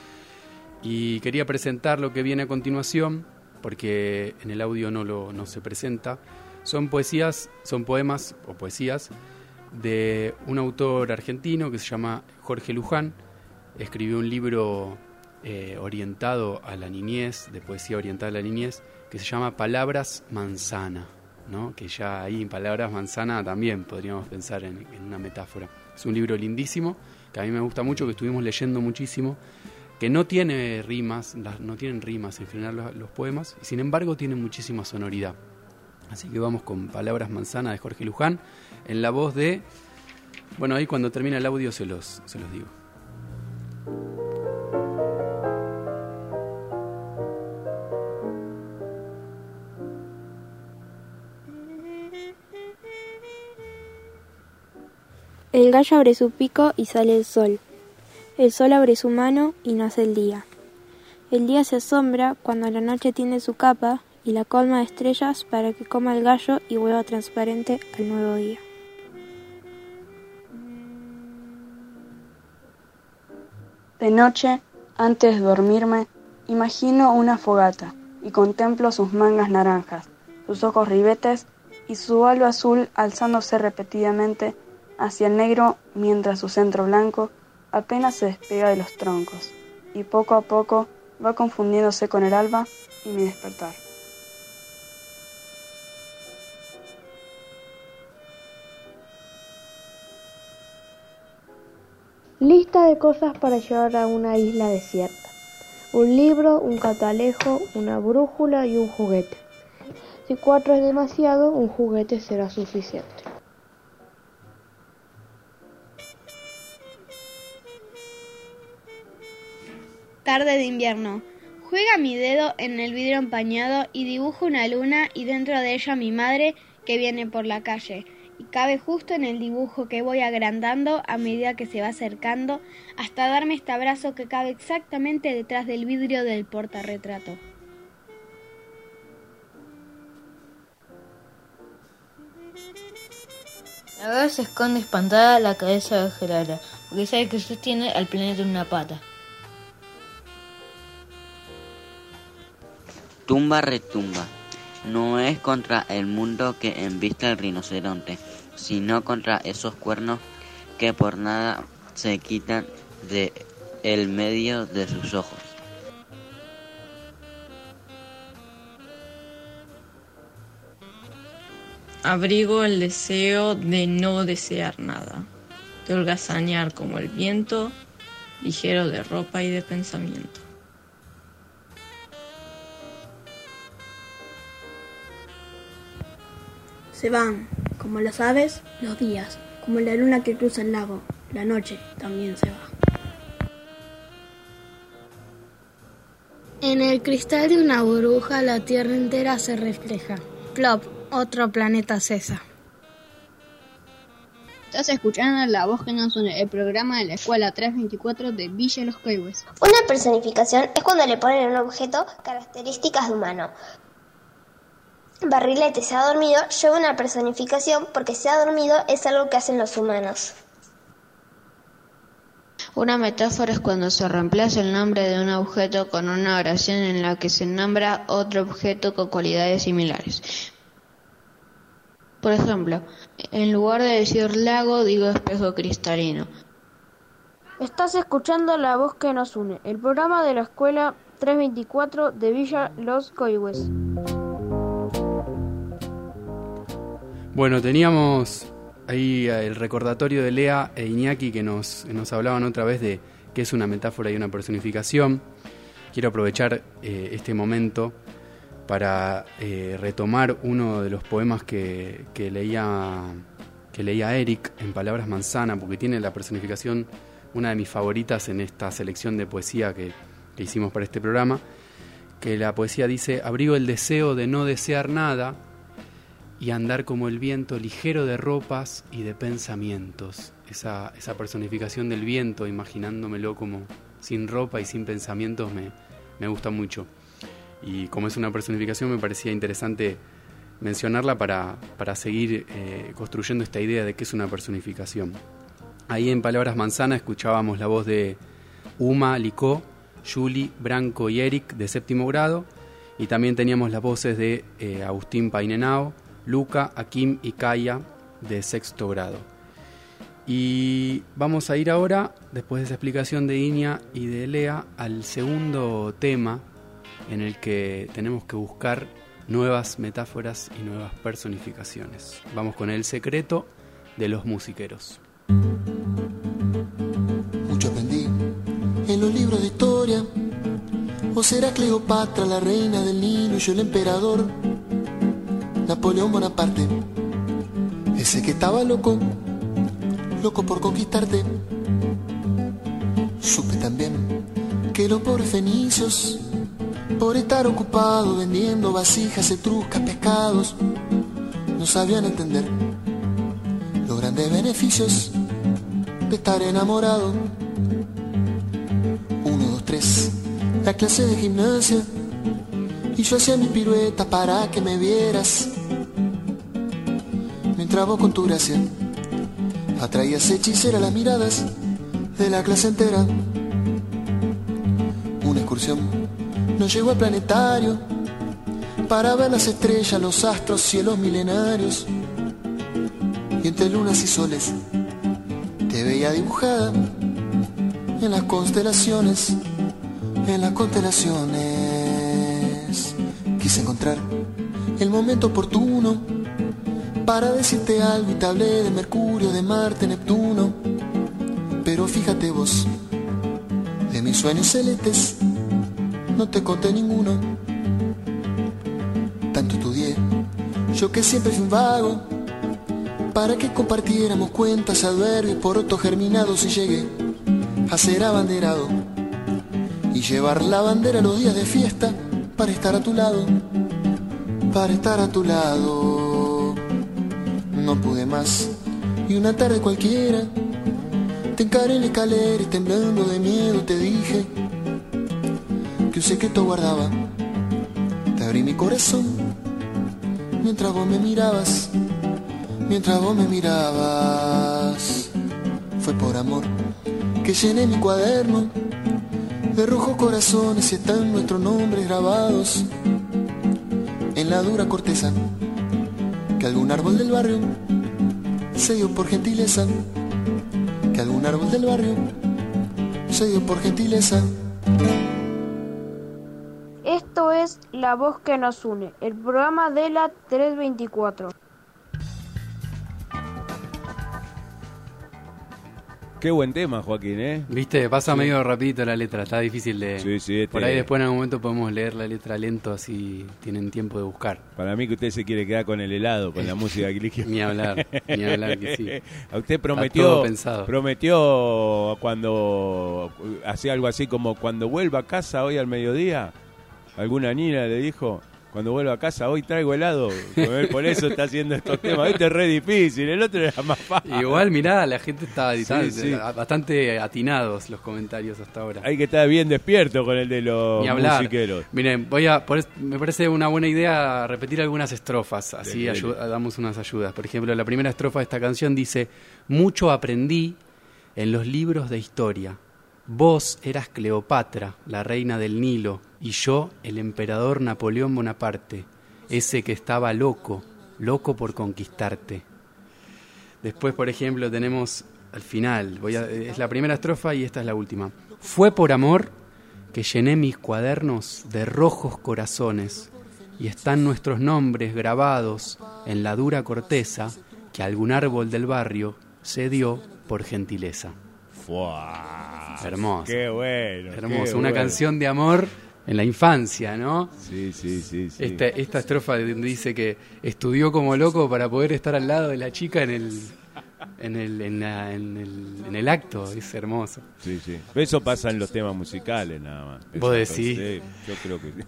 Y quería presentar lo que viene a continuación, porque en el audio no, lo, no se presenta. Son poesías, son poemas o poesías de un autor argentino que se llama Jorge Luján. Escribió un libro eh, orientado a la niñez, de poesía orientada a la niñez, que se llama Palabras Manzana. ¿no? Que ya ahí en palabras manzana también podríamos pensar en, en una metáfora. Es un libro lindísimo, que a mí me gusta mucho, que estuvimos leyendo muchísimo, que no tiene rimas, las, no tienen rimas en general los, los poemas, y sin embargo tienen muchísima sonoridad. Así que vamos con Palabras Manzana de Jorge Luján, en la voz de... Bueno, ahí cuando termine el audio se los, se los digo. El gallo abre su pico y sale el sol. El sol abre su mano y nace el día. El día se asombra cuando la noche tiende su capa y la colma de estrellas para que coma el gallo y vuelva transparente al nuevo día. De noche, antes de dormirme, imagino una fogata y contemplo sus mangas naranjas, sus ojos ribetes y su halo azul alzándose repetidamente hacia el negro mientras su centro blanco apenas se despega de los troncos y poco a poco va confundiéndose con el alba y mi despertar. Lista de cosas para llevar a una isla desierta. Un libro, un catalejo, una brújula y un juguete. Si cuatro es demasiado, un juguete será suficiente. Tarde de invierno. Juega mi dedo en el vidrio empañado y dibujo una luna y dentro de ella mi madre que viene por la calle. Y cabe justo en el dibujo que voy agrandando a medida que se va acercando hasta darme este abrazo que cabe exactamente detrás del vidrio del portarretrato. La Gaga se esconde espantada la cabeza de Gerara porque sabe que sostiene al planeta en una pata. Tumba retumba. No es contra el mundo que embiste el rinoceronte, sino contra esos cuernos que por nada se quitan de el medio de sus ojos. Abrigo el deseo de no desear nada, de holgazanear como el viento, ligero de ropa y de pensamiento. Se van, como las aves, los días, como la luna que cruza el lago, la noche también se va. En el cristal de una burbuja la tierra entera se refleja. Plop, otro planeta cesa. Estás escuchando La Voz que nos une, el programa de la Escuela trescientos veinticuatro de Villa Los Coihues. Una personificación es cuando le ponen a un objeto características de humano. Barrilete se ha dormido lleva una personificación porque se ha dormido es algo que hacen los humanos. Una metáfora es cuando se reemplaza el nombre de un objeto con una oración en la que se nombra otro objeto con cualidades similares. Por ejemplo, en lugar de decir lago, digo espejo cristalino. Estás escuchando La Voz que nos une, el programa de la Escuela trescientos veinticuatro de Villa Los Coihues. Bueno, teníamos ahí el recordatorio de Lea e Iñaki que nos, nos hablaban otra vez de qué es una metáfora y una personificación. Quiero aprovechar eh, este momento para eh, retomar uno de los poemas que, que, leía, que leía Eric en Palabras Manzana, porque tiene la personificación, una de mis favoritas en esta selección de poesía que, que hicimos para este programa, que la poesía dice: abrigo el deseo de no desear nada y andar como el viento, ligero de ropas y de pensamientos. Esa, esa personificación del viento, imaginándomelo como sin ropa y sin pensamientos, me, me gusta mucho. Y como es una personificación, me parecía interesante mencionarla para, para seguir eh, construyendo esta idea de qué es una personificación. Ahí en Palabras Manzana escuchábamos la voz de Uma, Licó, Juli, Branco y Eric de séptimo grado, y también teníamos las voces de eh, Agustín Painenao, Luca, Akim y Kaya de sexto grado. Y vamos a ir ahora, después de esa explicación de Iña y de Lea, al segundo tema en el que tenemos que buscar nuevas metáforas y nuevas personificaciones. Vamos con El secreto de los musiqueros. Mucho aprendí en los libros de historia. O será Cleopatra la reina del Nilo y yo el emperador, Napoleón Bonaparte, ese que estaba loco, loco por conquistarte. Supe también que los pobres fenicios, por estar ocupados vendiendo vasijas, etruscas, pescados, no sabían entender los grandes beneficios de estar enamorado. Uno, dos, tres, la clase de gimnasia, y yo hacía mi pirueta para que me vieras, mientras vos con tu gracia atraías hechicera las miradas de la clase entera. Una excursión nos llevó al planetario para ver las estrellas, los astros, cielos milenarios, y entre lunas y soles te veía dibujada en las constelaciones, en las constelaciones. Quise encontrar el momento oportuno para decirte algo y te hablé de Mercurio, de Marte, Neptuno. Pero fíjate vos, de mis sueños celestes no te conté ninguno. Tanto estudié, yo que siempre fui un vago, para que compartiéramos cuentas, adverbios, porotos germinados, y llegué a ser abanderado y llevar la bandera los días de fiesta para estar a tu lado, para estar a tu lado. No pude más y una tarde cualquiera te encaré en la escalera y temblando de miedo te dije que un secreto guardaba. Te abrí mi corazón mientras vos me mirabas, mientras vos me mirabas. Fue por amor que llené mi cuaderno de rojos corazones y están nuestros nombres grabados en la dura corteza que algún árbol del barrio se dio por gentileza, que algún árbol del barrio se dio por gentileza. Esto es La Voz que nos une, el programa de la trescientos veinticuatro. Qué buen tema, Joaquín, ¿eh? Viste, pasa sí. medio rapidito la letra, está difícil de... Sí, sí, este... Por ahí después en algún momento podemos leer la letra lento, así tienen tiempo de buscar. Para mí que usted se quiere quedar con el helado, con la música que eligió. Ni hablar, ni hablar que sí. A usted prometió, prometió cuando hacía algo así como cuando vuelva a casa hoy al mediodía, alguna niña le dijo... Cuando vuelvo a casa, hoy traigo helado. Por eso está haciendo estos temas. Este es re difícil, el otro era más fácil. Igual, mirá, la gente estaba sí, sí. bastante atinados los comentarios hasta ahora. Hay que estar bien despierto con el de los Ni hablar. musiqueros. Miren, voy a, por, me parece una buena idea repetir algunas estrofas, así ayuda, damos unas ayudas. Por ejemplo, la primera estrofa de esta canción dice: mucho aprendí en los libros de historia. Vos eras Cleopatra, la reina del Nilo, y yo el emperador Napoleón Bonaparte, ese que estaba loco, loco por conquistarte. Después, por ejemplo, tenemos al final, voy a, es la primera estrofa y esta es la última. Fue por amor que llené mis cuadernos de rojos corazones, y están nuestros nombres grabados en la dura corteza que algún árbol del barrio se dio por gentileza. Fuá, hermoso. Qué bueno. Hermoso. Qué Una bueno. canción de amor en la infancia, ¿no? Sí, sí, sí. sí. Esta, esta estrofa dice que estudió como loco para poder estar al lado de la chica en el, en el, en la, en el, en el acto. Es hermoso. Sí, sí. Eso pasa en los temas musicales nada más. ¿Vos Eso, decís? Sí, yo creo que sí.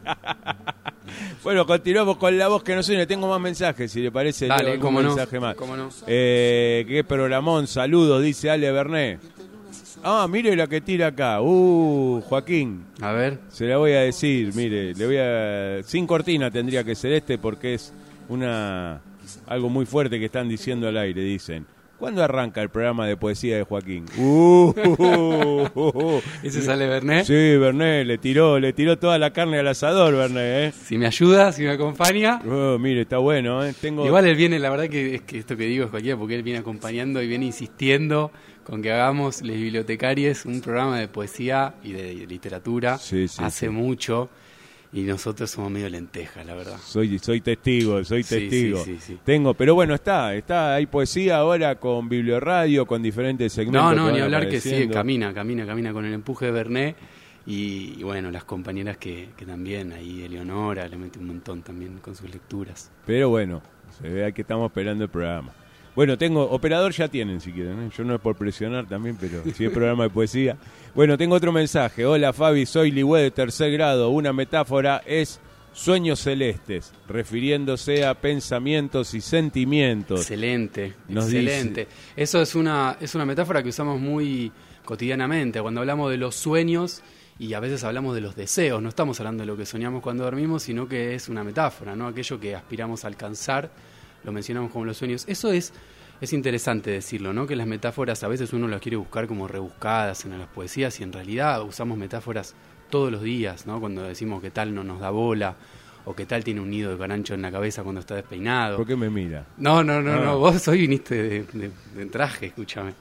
Bueno, continuamos con La Voz que nos une. Tengo más mensajes, si le parece. Dale, algún cómo no, mensaje más. cómo no. Eh, qué programón, saludos, dice Ale Bernet. Ah, mire la que tira acá. Uh, Joaquín. A ver. Se la voy a decir, mire, le voy a... Sin cortina tendría que ser este porque es una algo muy fuerte que están diciendo al aire, dicen. ¿Cuándo arranca el programa de poesía de Joaquín? Uh, uh, uh, uh, uh. ¿Ese sale Bernet? Sí, Bernet, le tiró, le tiró toda la carne al asador, Bernet, ¿eh? Si me ayuda, si me acompaña. Oh, mire, está bueno, ¿eh? Tengo... Igual él viene, la verdad que es que esto que digo es cualquiera, porque él viene acompañando y viene insistiendo con que hagamos Les Bibliotecarios un programa de poesía y de literatura sí, sí, hace sí. mucho. y nosotros somos medio lentejas, la verdad. Soy soy testigo, soy Sí, testigo. sí, sí, sí. Tengo, pero bueno, está, está, hay poesía ahora con Biblioradio, con diferentes segmentos. No, no, que ni van hablar que sí, apareciendo. camina, camina, camina con el empuje de Bernet y, y bueno, las compañeras que, que también, ahí Eleonora le mete un montón también con sus lecturas. Pero bueno, se ve que estamos esperando el programa. Bueno, tengo, operador ya tienen si quieren, ¿eh? Yo no es por presionar también, pero si es programa de poesía. Bueno, tengo otro mensaje. Hola Fabi, soy Ligüe de tercer grado. Una metáfora es sueños celestes, refiriéndose a pensamientos y sentimientos. Excelente, Nos excelente. dice- Eso es una, es una metáfora que usamos muy cotidianamente, cuando hablamos de los sueños y a veces hablamos de los deseos. No estamos hablando de lo que soñamos cuando dormimos, sino que es una metáfora, ¿no? Aquello que aspiramos a alcanzar, lo mencionamos como los sueños. Eso es, es interesante decirlo, ¿no? Que las metáforas a veces uno las quiere buscar como rebuscadas en las poesías y en realidad usamos metáforas todos los días, ¿no? Cuando decimos que tal no nos da bola o que tal tiene un nido de carancho en la cabeza cuando está despeinado. ¿Por qué me mira? No, no, no, Ah. no, vos hoy viniste de, de- de traje, escúchame.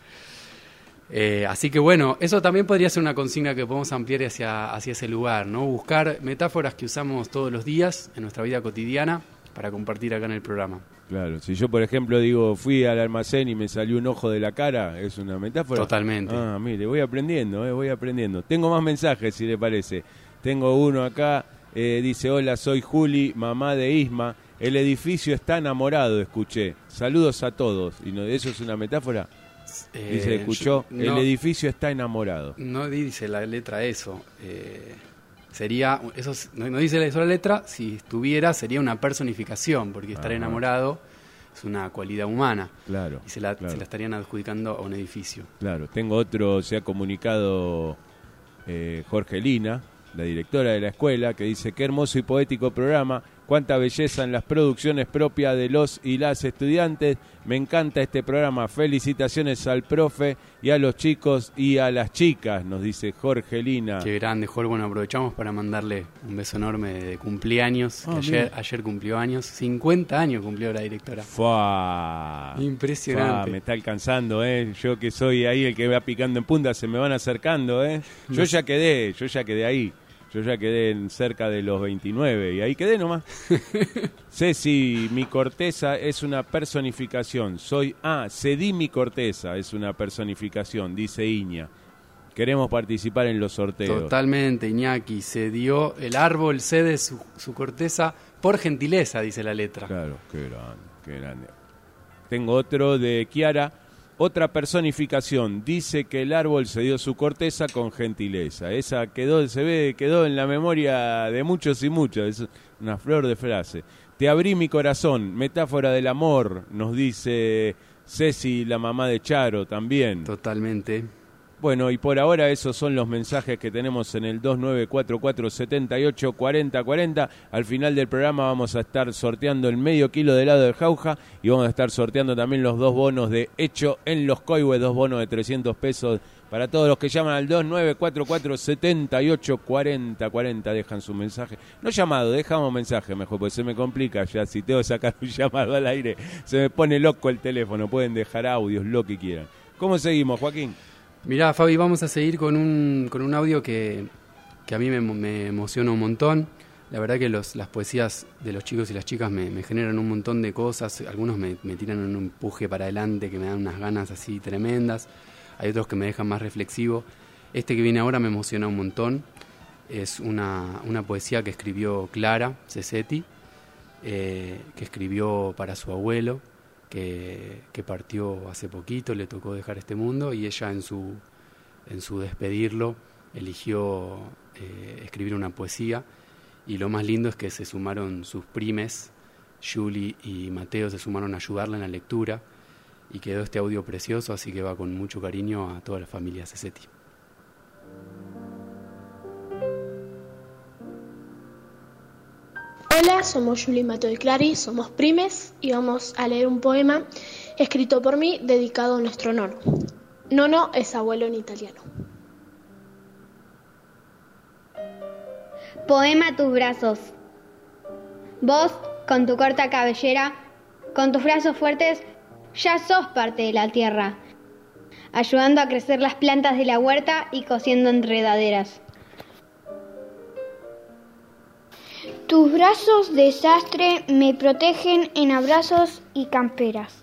Eh, así que bueno, eso también podría ser una consigna que podemos ampliar hacia, hacia ese lugar, ¿no? Buscar metáforas que usamos todos los días en nuestra vida cotidiana para compartir acá en el programa. Claro, si yo por ejemplo digo fui al almacén y me salió un ojo de la cara, ¿es una metáfora? Totalmente. Ah, mire, voy aprendiendo, eh, voy aprendiendo. Tengo más mensajes si le parece. Tengo uno acá, eh, dice, hola, soy Juli, mamá de Isma. El edificio está enamorado, escuché. Saludos a todos. ¿Y no, eso es una metáfora? Eh, Dice, escuchó, yo- el no. edificio está enamorado. No dice la letra eso. Eh, sería, eso es- no, no dice eso la letra, si estuviera sería una personificación, porque estar Ajá. enamorado es una cualidad humana. Claro, Y se la, claro. se la estarían adjudicando a un edificio. Claro, tengo otro, se ha comunicado eh, Jorgelina, la directora de la escuela, que dice, qué hermoso y poético programa, cuánta belleza en las producciones propias de los y las estudiantes, me encanta este programa, felicitaciones al profe y a los chicos y a las chicas, nos dice Jorgelina. Qué grande, Jorge. Bueno, aprovechamos para mandarle un beso enorme de cumpleaños. que Ah, ayer, mira. ayer cumplió años, cincuenta años cumplió la directora. Fua. Impresionante. Fua, me está alcanzando, ¿eh? Yo que soy ahí el que va picando en punta, se me van acercando, ¿eh? Yo No ya quedé, yo ya quedé ahí. Yo ya quedé en cerca de los veintinueve y ahí quedé nomás. Ceci, mi corteza es una personificación. Soy, ah, cedí mi corteza, es una personificación, dice Iña. Queremos participar en los sorteos. Totalmente, Iñaki. Se dio, el árbol cede su, su corteza por gentileza, dice la letra. Claro, qué grande, qué grande. Tengo otro de Kiara. Otra personificación, dice que el árbol se dio su corteza con gentileza. Esa quedó, se ve, quedó en la memoria de muchos y muchos. Es una flor de frase. Te abrí mi corazón, metáfora del amor, nos dice Ceci, la mamá de Charo, también. Totalmente. Bueno, y por ahora esos son los mensajes que tenemos en el dos nueve cuatro cuatro siete ocho cuatro cero cuatro cero. Al final del programa vamos a estar sorteando el medio kilo de helado de jauja y vamos a estar sorteando también los dos bonos de Hecho en los Coihues, dos bonos de trescientos pesos para todos los que llaman al dos nueve cuatro cuatro siete ocho cuatro cero cuatro cero. Dejan su mensaje. No llamado, dejamos mensaje mejor, porque se me complica ya. Si tengo que sacar un llamado al aire, se me pone loco el teléfono. Pueden dejar audios, lo que quieran. ¿Cómo seguimos, Joaquín? Mirá, Fabi, vamos a seguir con un, con un audio que, que a mí me, me emociona un montón. La verdad que los, las poesías de los chicos y las chicas me, me generan un montón de cosas. Algunos me, me tiran un empuje para adelante que me dan unas ganas así tremendas. Hay otros que me dejan más reflexivo. Este que viene ahora me emociona un montón. Es una, una poesía que escribió Clara Cesetti, eh, que escribió para su abuelo, que, que partió hace poquito, le tocó dejar este mundo y ella en su, en su despedirlo eligió eh, escribir una poesía y lo más lindo es que se sumaron sus primes, Julie y Mateo, se sumaron a ayudarla en la lectura y quedó este audio precioso, así que va con mucho cariño a toda la familia Cesetti. Hola, somos Julie, Mateo y Clary, somos primes y vamos a leer un poema escrito por mí dedicado a nuestro nono. Nono es abuelo en italiano. Poema a tus brazos. Vos, con tu corta cabellera, con tus brazos fuertes, ya sos parte de la tierra, ayudando a crecer las plantas de la huerta y cosiendo enredaderas. Tus brazos de sastre me protegen en abrazos y camperas.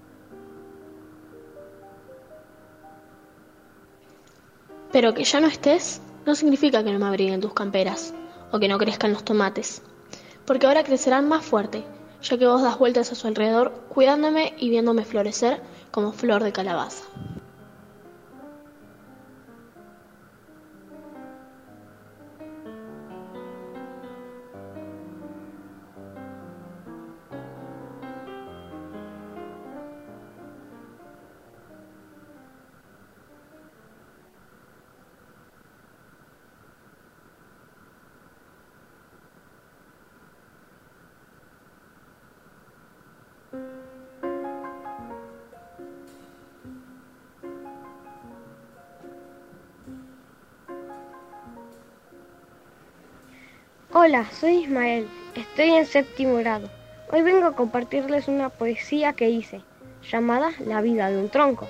Pero que ya no estés no significa que no me abriguen tus camperas o que no crezcan los tomates, porque ahora crecerán más fuerte, ya que vos das vueltas a su alrededor cuidándome y viéndome florecer como flor de calabaza. Hola, soy Ismael, estoy en séptimo grado. Hoy vengo a compartirles una poesía que hice, llamada La vida de un tronco.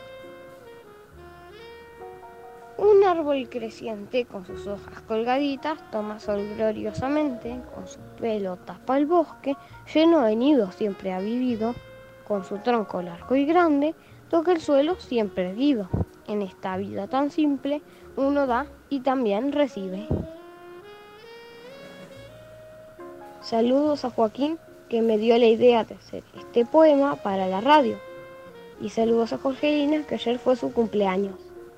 Un árbol creciente con sus hojas colgaditas toma sol gloriosamente, con su pelo tapa el bosque, lleno de nidos siempre ha vivido, con su tronco largo y grande, toca el suelo siempre erguido. En esta vida tan simple, uno da y también recibe. Saludos a Joaquín, que me dio la idea de hacer este poema para la radio. Y saludos a Jorgelina, que ayer fue su cumpleaños.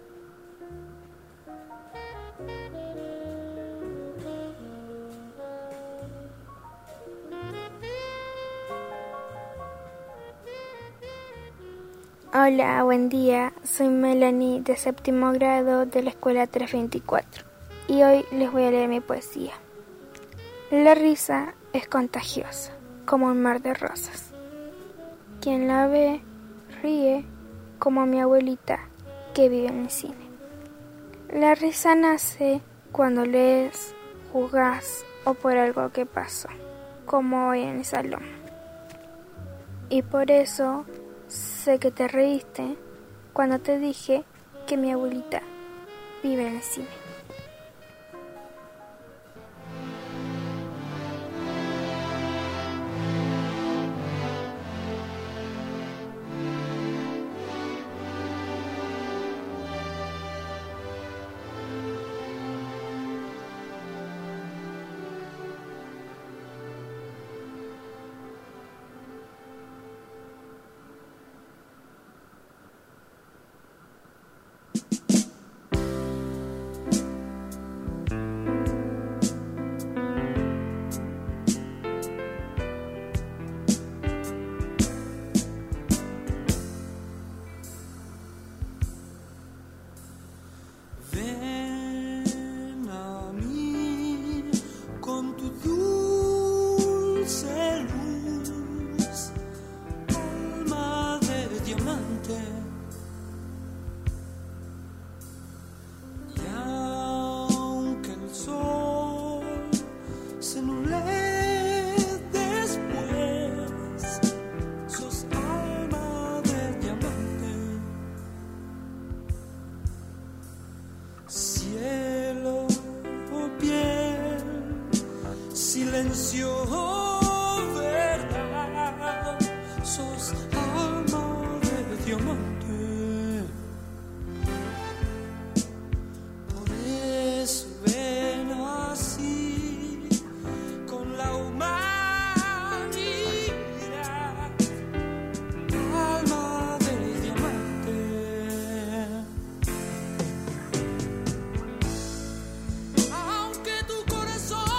Hola, buen día. Soy Melanie, de séptimo grado de la escuela trescientos veinticuatro. Y hoy les voy a leer mi poesía. La risa es contagiosa, como un mar de rosas. Quien la ve, ríe, como mi abuelita, que vive en el cine. La risa nace cuando lees, jugás o por algo que pasó, como hoy en el salón. Y por eso sé que te reíste cuando te dije que mi abuelita vive en el cine.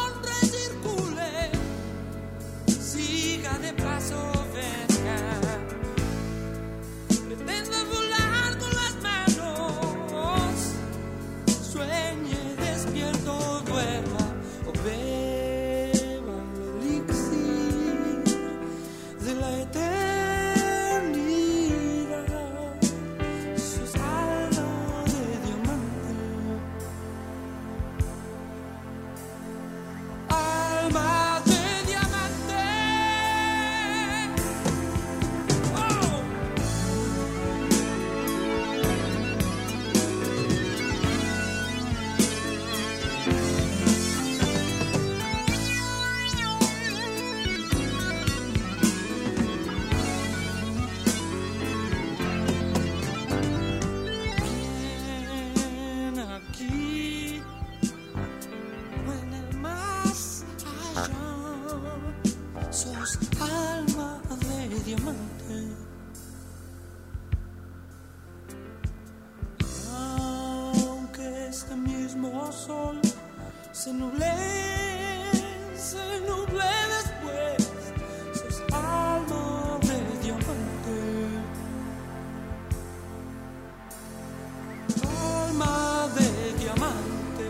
De paso venga. diamante. Aunque este mismo sol se nuble, se nuble después, sos alma de diamante. Alma de diamante.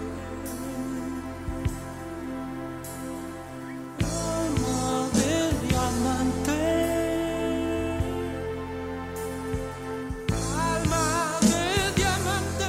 Alma de diamante. Alma de diamante.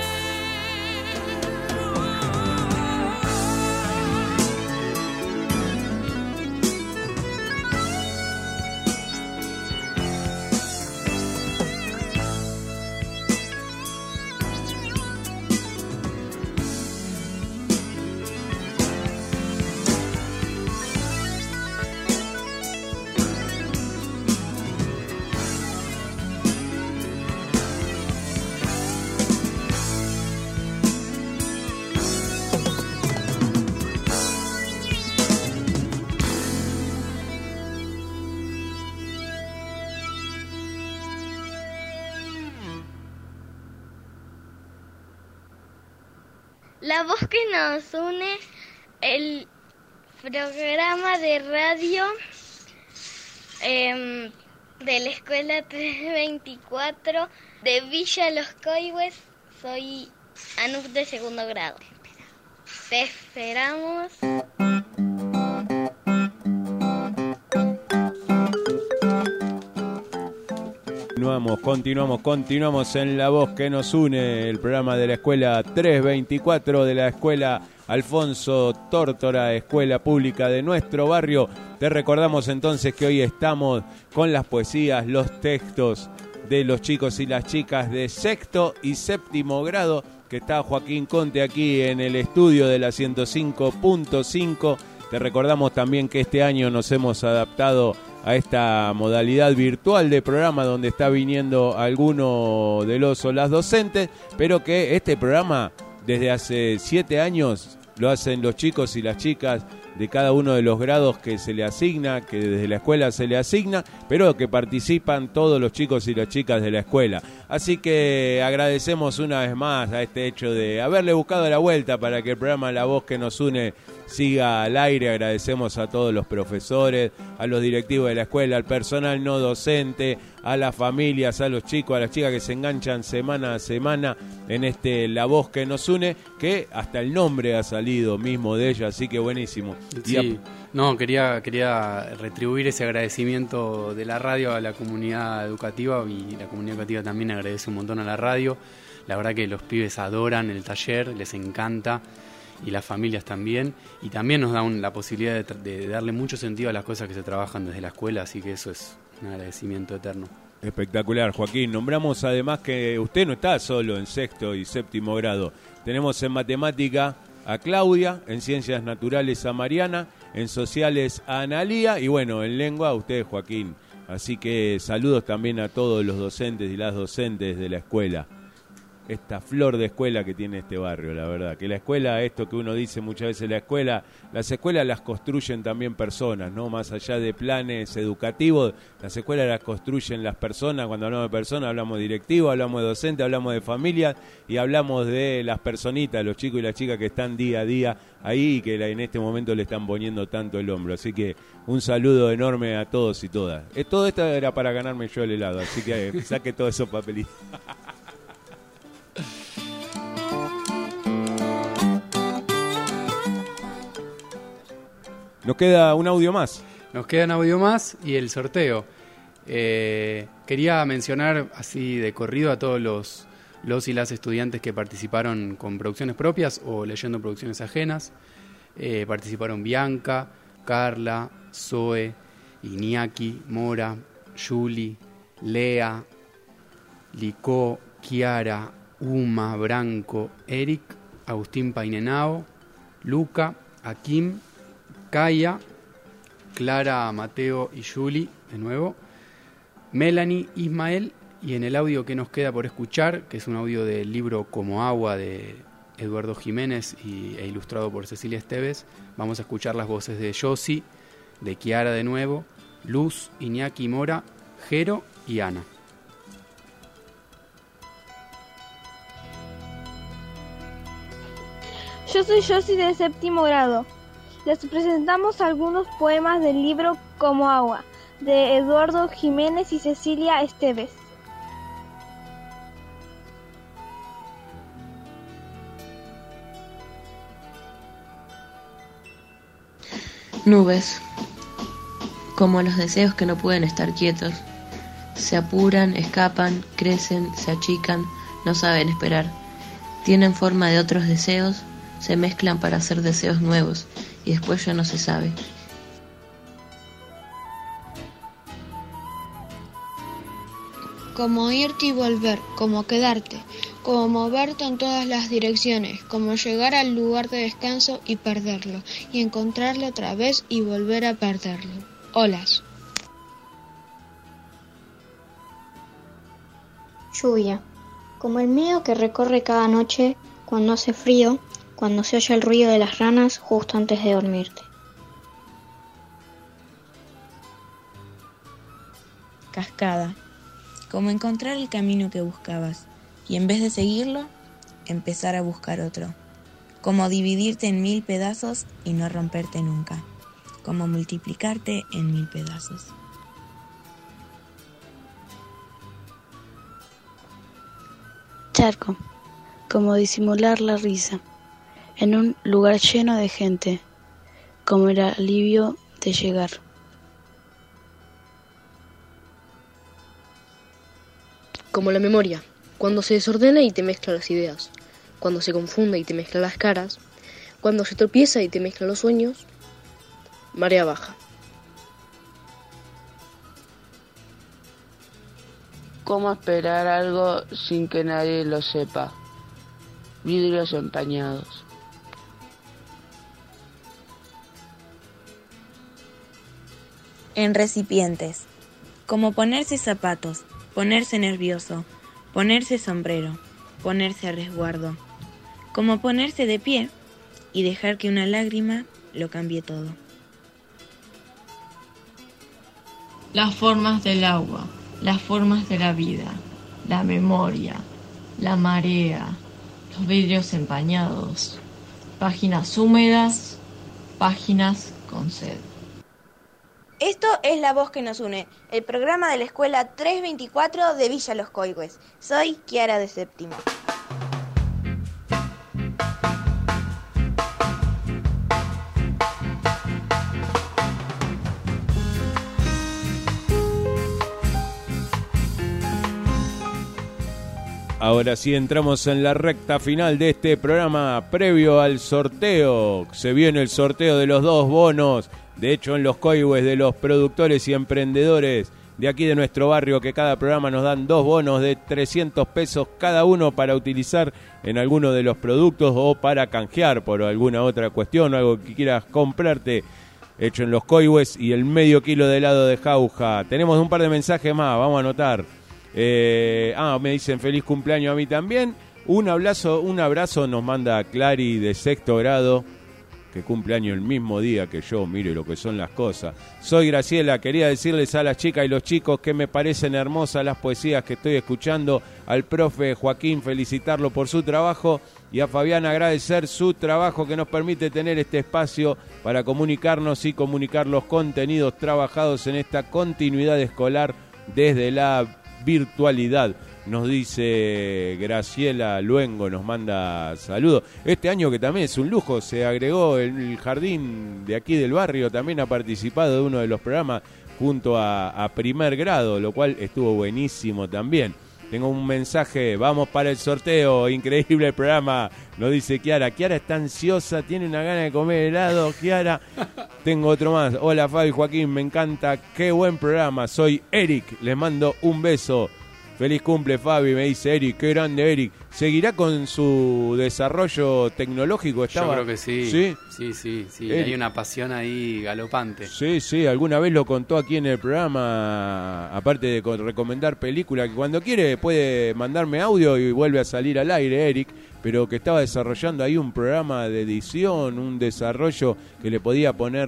La voz que nos une, el programa de radio eh, de la Escuela trescientos veinticuatro de Villa Los Coihues. Soy Anuk de segundo grado. Te esperamos. Continuamos, continuamos, continuamos en La Voz que nos une, el programa de la Escuela trescientos veinticuatro de la Escuela Alfonso Tórtora, Escuela Pública de nuestro barrio. Te recordamos entonces que hoy estamos con las poesías, los textos de los chicos y las chicas de sexto y séptimo grado, que está Joaquín Conte aquí en el estudio de la ciento cinco punto cinco. Te recordamos también que este año nos hemos adaptado a esta modalidad virtual de programa donde está viniendo alguno de los o las docentes, pero que este programa desde hace siete años lo hacen los chicos y las chicas de cada uno de los grados que se le asigna, que desde la escuela se le asigna, pero que participan todos los chicos y las chicas de la escuela. Así que agradecemos una vez más a este hecho de haberle buscado la vuelta para que el programa La Voz que nos une siga al aire. Agradecemos a todos los profesores, a los directivos de la escuela, al personal no docente, a las familias, a los chicos, a las chicas que se enganchan semana a semana en este La Voz que nos une, que hasta el nombre ha salido mismo de ella, así que buenísimo. Sí, a... no, quería, quería retribuir ese agradecimiento de la radio a la comunidad educativa, y la comunidad educativa también agradece un montón a la radio. La verdad que los pibes adoran el taller, les encanta, y las familias también, y también nos da un, la posibilidad de, de darle mucho sentido a las cosas que se trabajan desde la escuela, así que eso es un agradecimiento eterno. Espectacular, Joaquín. Nombramos además que usted no está solo en sexto y séptimo grado. Tenemos en matemática a Claudia, en ciencias naturales a Mariana, en sociales a Analía, y bueno, en lengua a usted, Joaquín. Así que saludos también a todos los docentes y las docentes de la escuela. Esta flor de escuela que tiene este barrio, la verdad. Que la escuela, esto que uno dice muchas veces, la escuela, las escuelas las construyen también personas, ¿no? Más allá de planes educativos, las escuelas las construyen las personas. Cuando hablamos de personas, hablamos de directivos, hablamos de docentes, hablamos de familias y hablamos de las personitas, los chicos y las chicas que están día a día ahí y que en este momento le están poniendo tanto el hombro. Así que un saludo enorme a todos y todas. Eh, todo esto era para ganarme yo el helado, así que eh, saque todos esos papelitos. Nos queda un audio más. Nos queda un audio más y el sorteo. Eh, quería mencionar así de corrido a todos los, los y las estudiantes que participaron con producciones propias o leyendo producciones ajenas. Eh, participaron Bianca, Carla, Zoe, Iñaki, Mora, Yuli, Lea, Licó, Kiara, Uma, Branco, Eric, Agustín Painenao, Luca, Akim, Kaya, Clara, Mateo y Yuli, de nuevo, Melanie, Ismael, y en el audio que nos queda por escuchar, que es un audio del libro Como Agua de Eduardo Jiménez y, e ilustrado por Cecilia Esteves, vamos a escuchar las voces de Yossi, de Kiara de nuevo, Luz, Iñaki Mora, Jero y Ana. Yo soy Josi de séptimo grado. Les presentamos algunos poemas del libro Como agua, de Eduardo Jiménez y Cecilia Esteves. Nubes, como los deseos que no pueden estar quietos. Se apuran, escapan, crecen, se achican, no saben esperar. Tienen forma de otros deseos, se mezclan para hacer deseos nuevos y después ya no se sabe. Como irte y volver, como quedarte, como moverte en todas las direcciones, como llegar al lugar de descanso y perderlo, y encontrarlo otra vez y volver a perderlo. Olas. Lluvia, como el miedo que recorre cada noche cuando hace frío, cuando se oye el ruido de las ranas justo antes de dormirte. Cascada, como encontrar el camino que buscabas y en vez de seguirlo, empezar a buscar otro. Como dividirte en mil pedazos y no romperte nunca. Como multiplicarte en mil pedazos. Charco, como disimular la risa en un lugar lleno de gente, como el alivio de llegar. Como la memoria, cuando se desordena y te mezcla las ideas, cuando se confunde y te mezcla las caras, cuando se tropieza y te mezcla los sueños. Marea baja. ¿Cómo esperar algo sin que nadie lo sepa? Vidrios empañados. En recipientes, como ponerse zapatos, ponerse nervioso, ponerse sombrero, ponerse a resguardo, como ponerse de pie y dejar que una lágrima lo cambie todo. Las formas del agua, las formas de la vida, la memoria, la marea, los vidrios empañados, páginas húmedas, páginas con sed. Esto es La Voz que nos une, el programa de la escuela trescientos veinticuatro de Villa Los Coigües. Soy Kiara de séptimo. Ahora sí entramos en la recta final de este programa previo al sorteo. Se viene el sorteo de los dos bonos. De hecho, en Los Coigües, de los productores y emprendedores de aquí de nuestro barrio, que cada programa nos dan dos bonos de trescientos pesos cada uno para utilizar en alguno de los productos o para canjear por alguna otra cuestión, algo que quieras comprarte, hecho en Los Coigües, y el medio kilo de helado de jauja. Tenemos un par de mensajes más, vamos a anotar. Eh, ah, me dicen feliz cumpleaños a mí también. Un abrazo, un abrazo nos manda Clary de sexto grado, que cumple año el mismo día que yo. Mire lo que son las cosas. Soy Graciela, quería decirles a las chicas y los chicos que me parecen hermosas las poesías que estoy escuchando. Al profe Joaquín felicitarlo por su trabajo y a Fabián agradecer su trabajo que nos permite tener este espacio para comunicarnos y comunicar los contenidos trabajados en esta continuidad escolar desde la virtualidad. Nos dice Graciela Luengo, nos manda saludos. Este año que también es un lujo, se agregó el jardín de aquí del barrio, también ha participado de uno de los programas junto a, a primer grado, lo cual estuvo buenísimo también. Tengo un mensaje, vamos para el sorteo, increíble el programa, nos dice Kiara. Kiara está ansiosa, tiene una gana de comer helado, Kiara. Tengo otro más, hola Fabi, Joaquín, me encanta, qué buen programa, soy Eric, les mando un beso. Feliz cumple Fabi, me dice Eric, qué grande Eric. ¿Seguirá con su desarrollo tecnológico? ¿Estaba? Yo creo que sí. Sí, sí, sí, sí. Eric. Hay una pasión ahí galopante. Sí, sí, alguna vez lo contó aquí en el programa, aparte de con- recomendar películas, que cuando quiere puede mandarme audio y vuelve a salir al aire Eric, pero que estaba desarrollando ahí un programa de edición, un desarrollo que le podía poner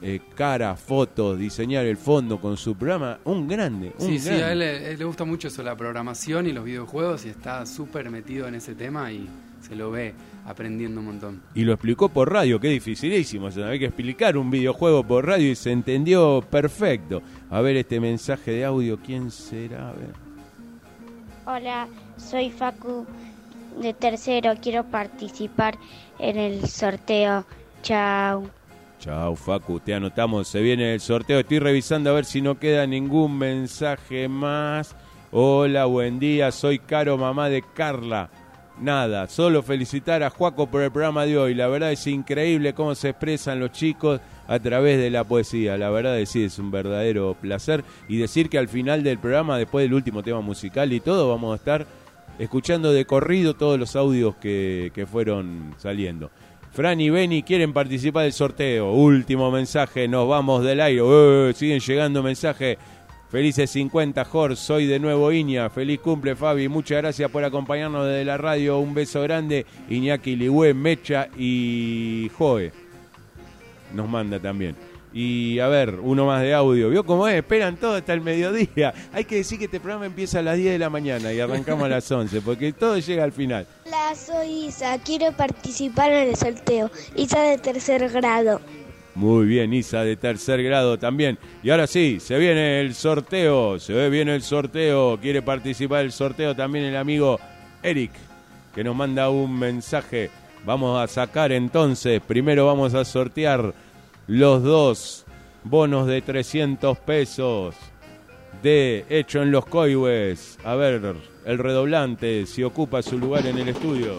eh, cara, fotos, diseñar el fondo con su programa. Un grande, un Sí, grande. sí, a él, a él le gusta mucho eso, la programación y los videojuegos, y está súper metido en ese tema y se lo ve aprendiendo un montón. Y lo explicó por radio, que es dificilísimo. O sea, hay que explicar un videojuego por radio y se entendió perfecto. A ver este mensaje de audio, ¿quién será? A ver. Hola, soy Facu de tercero, quiero participar en el sorteo. Chao. Chao, Facu, te anotamos, se viene el sorteo. Estoy revisando a ver si no queda ningún mensaje más. Hola, buen día, soy Caro, mamá de Carla. Nada, solo felicitar a Juaco por el programa de hoy. La verdad es increíble cómo se expresan los chicos a través de la poesía. La verdad es sí, es un verdadero placer. Y decir que al final del programa, después del último tema musical y todo, vamos a estar escuchando de corrido todos los audios que, que fueron saliendo. Fran y Beni quieren participar del sorteo. Último mensaje, nos vamos del aire. ¡Eh! Siguen llegando mensajes. Felices cincuenta, Jorge, soy de nuevo Iña. Feliz cumple, Fabi. Muchas gracias por acompañarnos desde la radio. Un beso grande. Iñaki, Ligüe, Mecha y Joe. Nos manda también. Y a ver, uno más de audio. ¿Vio cómo es? Esperan todo hasta el mediodía. Hay que decir que este programa empieza a las diez de la mañana y arrancamos a las once, porque todo llega al final. Hola, soy Isa, quiero participar en el sorteo. Isa de tercer grado. Muy bien, Isa de tercer grado también. Y ahora sí, se viene el sorteo, se ve bien el sorteo. Quiere participar del sorteo también el amigo Eric, que nos manda un mensaje. Vamos a sacar entonces, primero vamos a sortear los dos bonos de trescientos pesos de Hecho en los Coihues. A ver, el redoblante si ocupa su lugar en el estudio.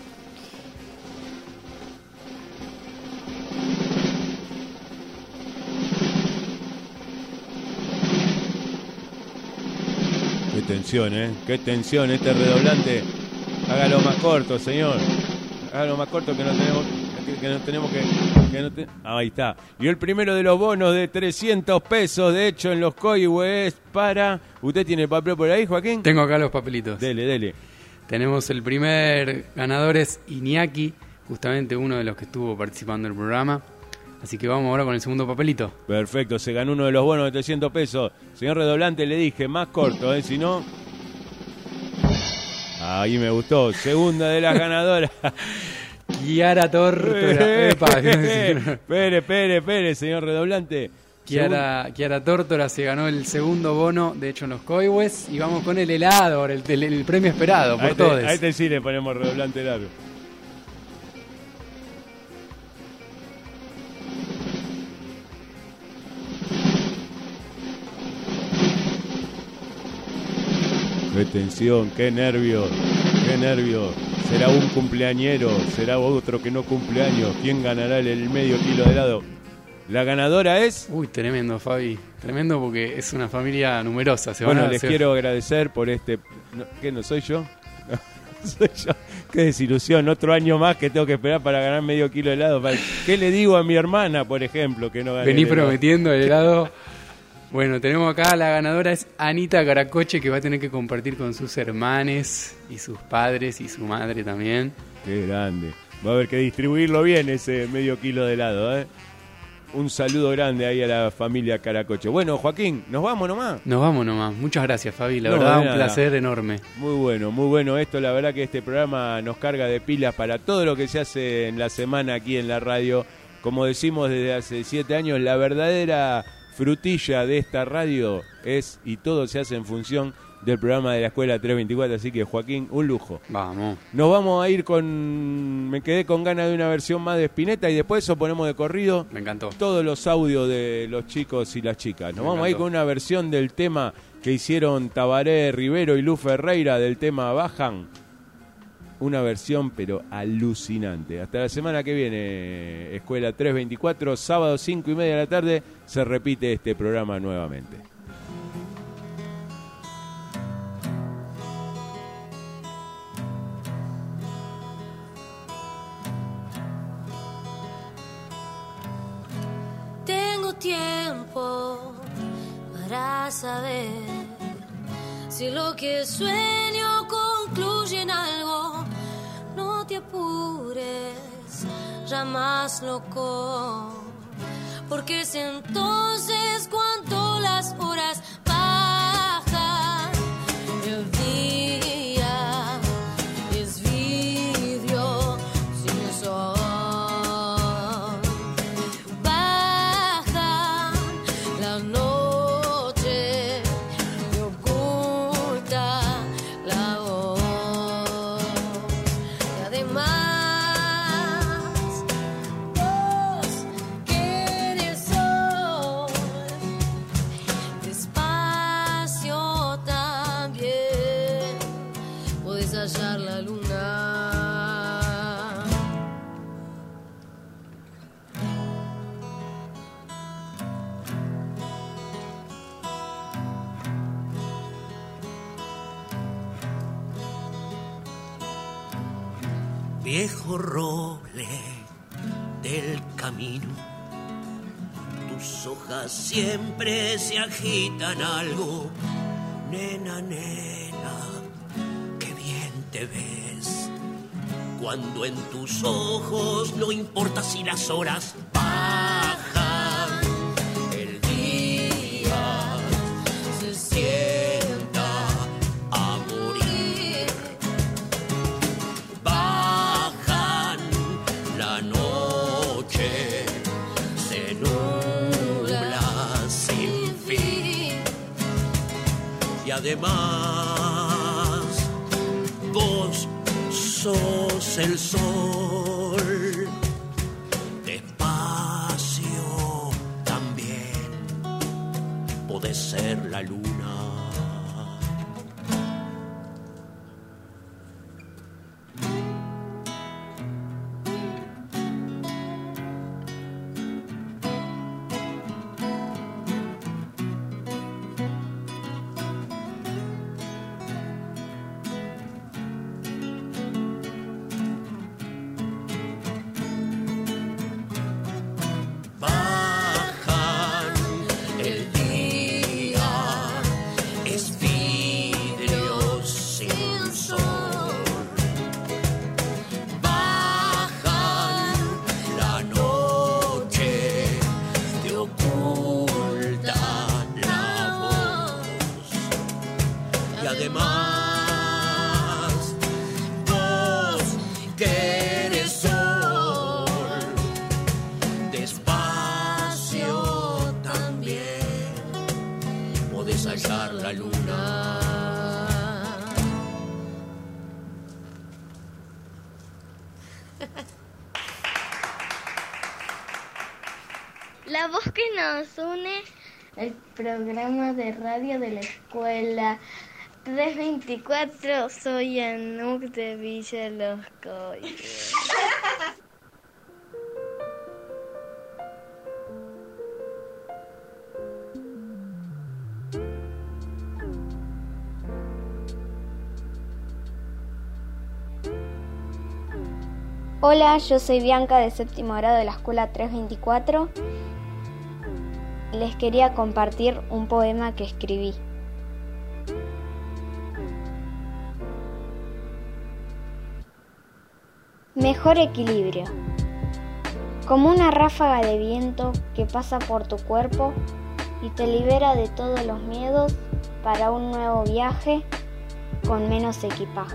Qué tensión, ¿eh? Qué tensión este redoblante. Hágalo más corto, señor. Hágalo más corto que no tenemos que, que no tenemos que... que no te... Ahí está. Y el primero de los bonos de trescientos pesos, de Hecho en los Coihues, para... ¿Usted tiene papel por ahí, Joaquín? Tengo acá los papelitos. Dele, dele. Tenemos el primer ganador, es Iñaki, justamente uno de los que estuvo participando en el programa. Así que vamos ahora con el segundo papelito. Perfecto, se ganó uno de los bonos de trescientos pesos. Señor redoblante, le dije, más corto, ¿eh? Si no... Ahí me gustó. Segunda de las ganadoras. Kiara Tórtora. Epa. Espere, espere, espere, señor redoblante. Kiara, Kiara Tórtora se ganó el segundo bono, de Hecho en los Coihues. Y vamos con el helado, el, el, el premio esperado por a este, todos. A este sí le ponemos redoblante largo. Qué tensión, qué nervios, qué nervios. Será un cumpleañero, será otro que no cumpleaños. ¿Quién ganará el, el medio kilo de helado? La ganadora es... Uy, tremendo, Fabi. Tremendo porque es una familia numerosa. Se bueno, van a, les se... quiero agradecer por este... No, ¿Qué, no soy yo? No, soy yo. Qué desilusión. Otro año más que tengo que esperar para ganar medio kilo de helado. ¿Qué le digo a mi hermana, por ejemplo, que no gane Vení el helado? prometiendo el helado... Bueno, tenemos acá, la ganadora es Anita Caracoche, que va a tener que compartir con sus hermanes y sus padres y su madre también. Qué grande. Va a haber que distribuirlo bien ese medio kilo de helado, ¿eh? Un saludo grande ahí a la familia Caracoche. Bueno, Joaquín, ¿nos vamos nomás? Nos vamos nomás. Muchas gracias, Fabi. La No, verdad, de un nada. placer enorme. Muy bueno, muy bueno esto. La verdad que este programa nos carga de pilas para todo lo que se hace en la semana aquí en la radio. Como decimos desde hace siete años, la verdadera... frutilla de esta radio es, y todo se hace en función del programa de la Escuela trescientos veinticuatro, así que Joaquín, un lujo. Vamos. Nos vamos a ir con, me quedé con ganas de una versión más de Spinetta y después eso ponemos de corrido. Me encantó. Todos los audios de los chicos y las chicas. Nos Me vamos a ir encantó. con una versión del tema que hicieron Tabaré Rivero y Lu Ferreira del tema Bajan. Una versión pero alucinante. Hasta la semana que viene, Escuela trescientos veinticuatro, sábado cinco y media de la tarde, se repite este programa nuevamente. Tengo tiempo para saber si lo que sueño concluye en algo. No te apures, ya más loco, porque es entonces cuando las horas bajan. El día es vidrio sin sol. Baja la noche y oculta la voz. Y además hallar la luna. Viejo roble del camino, tus hojas siempre se agitan algo, nena, nena, te ves cuando en tus ojos no importa si las horas bajan, el día se sienta a morir, bajan la noche, se nubla sin fin y además vos sos el sol, despacio también podés ser la luna. La voz que nos une, el programa de radio de la escuela trescientos veinticuatro, soy Anuk de Villa Los Coides. Hola, yo soy Bianca de séptimo grado de la escuela trescientos veinticuatro. Les quería compartir un poema que escribí. Mejor equilibrio. Como una ráfaga de viento que pasa por tu cuerpo y te libera de todos los miedos para un nuevo viaje con menos equipaje.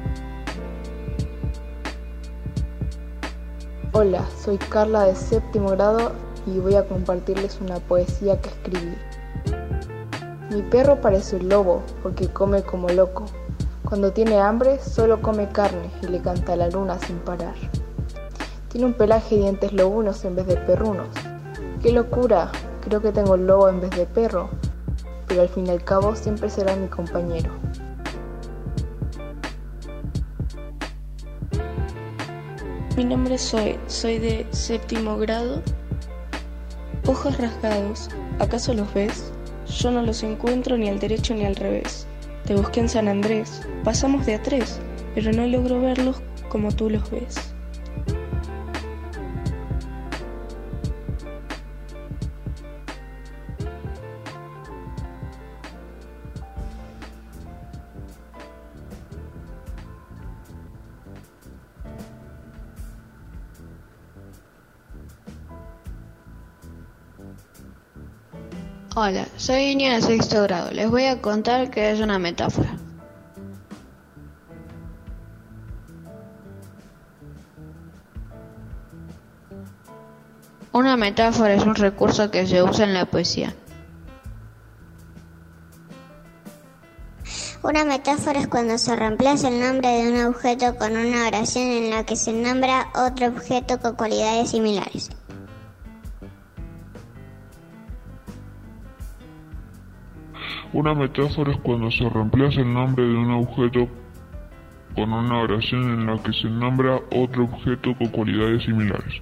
Hola, soy Carla de séptimo grado y voy a compartirles una poesía que escribí. Mi perro parece un lobo porque come como loco. Cuando tiene hambre solo come carne y le canta a la luna sin parar. Tiene un pelaje y dientes lobunos en vez de perrunos. ¡Qué locura! Creo que tengo un lobo en vez de perro, pero al fin y al cabo siempre será mi compañero. Mi nombre es Zoe, soy de séptimo grado. Ojos rasgados, ¿acaso los ves? Yo no los encuentro ni al derecho ni al revés. Te busqué en San Andrés, pasamos de a tres, pero no logro verlos como tú los ves. Hola, soy niña de sexto grado. Les voy a contar qué es una metáfora. Una metáfora es un recurso que se usa en la poesía. Una metáfora es cuando se reemplaza el nombre de un objeto con una oración en la que se nombra otro objeto con cualidades similares. Una metáfora es cuando se reemplaza el nombre de un objeto con una oración en la que se nombra otro objeto con cualidades similares.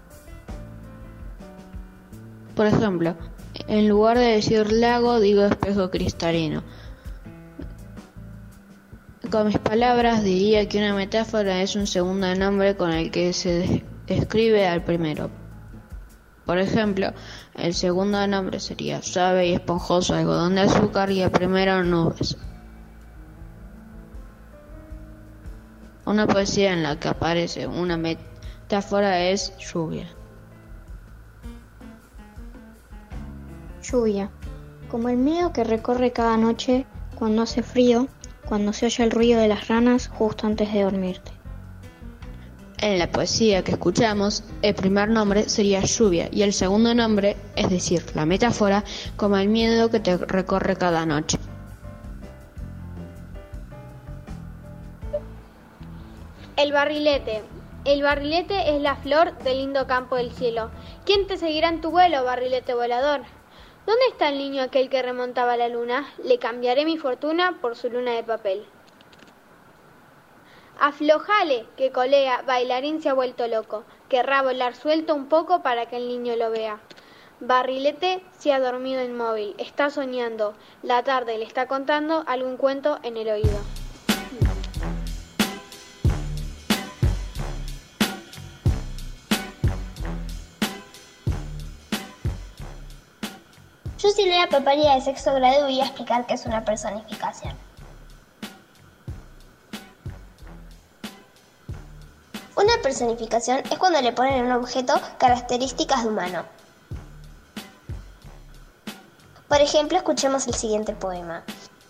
Por ejemplo, en lugar de decir lago, digo espejo cristalino. Con mis palabras diría que una metáfora es un segundo nombre con el que se describe al primero. Por ejemplo, el segundo nombre sería suave y esponjoso algodón de azúcar y el primero nubes. Una poesía en la que aparece una metáfora es lluvia. Lluvia, como el miedo que recorre cada noche cuando hace frío, cuando se oye el ruido de las ranas justo antes de dormirte. En la poesía que escuchamos, el primer nombre sería lluvia y el segundo nombre, es decir, la metáfora, como el miedo que te recorre cada noche. El barrilete. El barrilete es la flor del lindo campo del cielo. ¿Quién te seguirá en tu vuelo, barrilete volador? ¿Dónde está el niño aquel que remontaba la luna? Le cambiaré mi fortuna por su luna de papel. Aflojale, que colea, bailarín se ha vuelto loco. Querrá volar suelto un poco para que el niño lo vea. Barrilete se ha dormido inmóvil, está soñando. La tarde le está contando algún cuento en el oído. Yo, Silvia Paparia de sexto grado, voy a explicar qué es una personificación. Una personificación es cuando le ponen a un objeto características de humano. Por ejemplo, escuchemos el siguiente poema.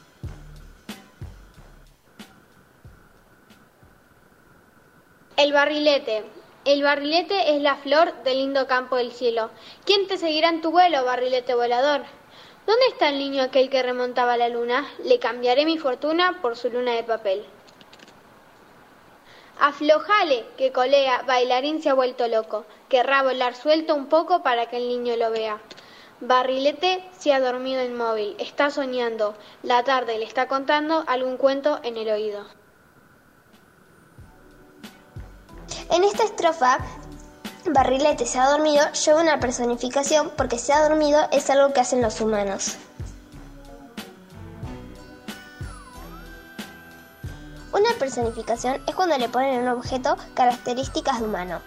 El barrilete. El barrilete es la flor del lindo campo del cielo. ¿Quién te seguirá en tu vuelo, barrilete volador? ¿Dónde está el niño aquel que remontaba la luna? Le cambiaré mi fortuna por su luna de papel. Aflojale, que colea, bailarín se ha vuelto loco. Querrá volar suelto un poco para que el niño lo vea. Barrilete se ha dormido inmóvil, está soñando. La tarde le está contando algún cuento en el oído. En esta estrofa, Barrilete se ha dormido lleva una personificación porque se ha dormido es algo que hacen los humanos. Una personificación es cuando le ponen a un objeto características de humano.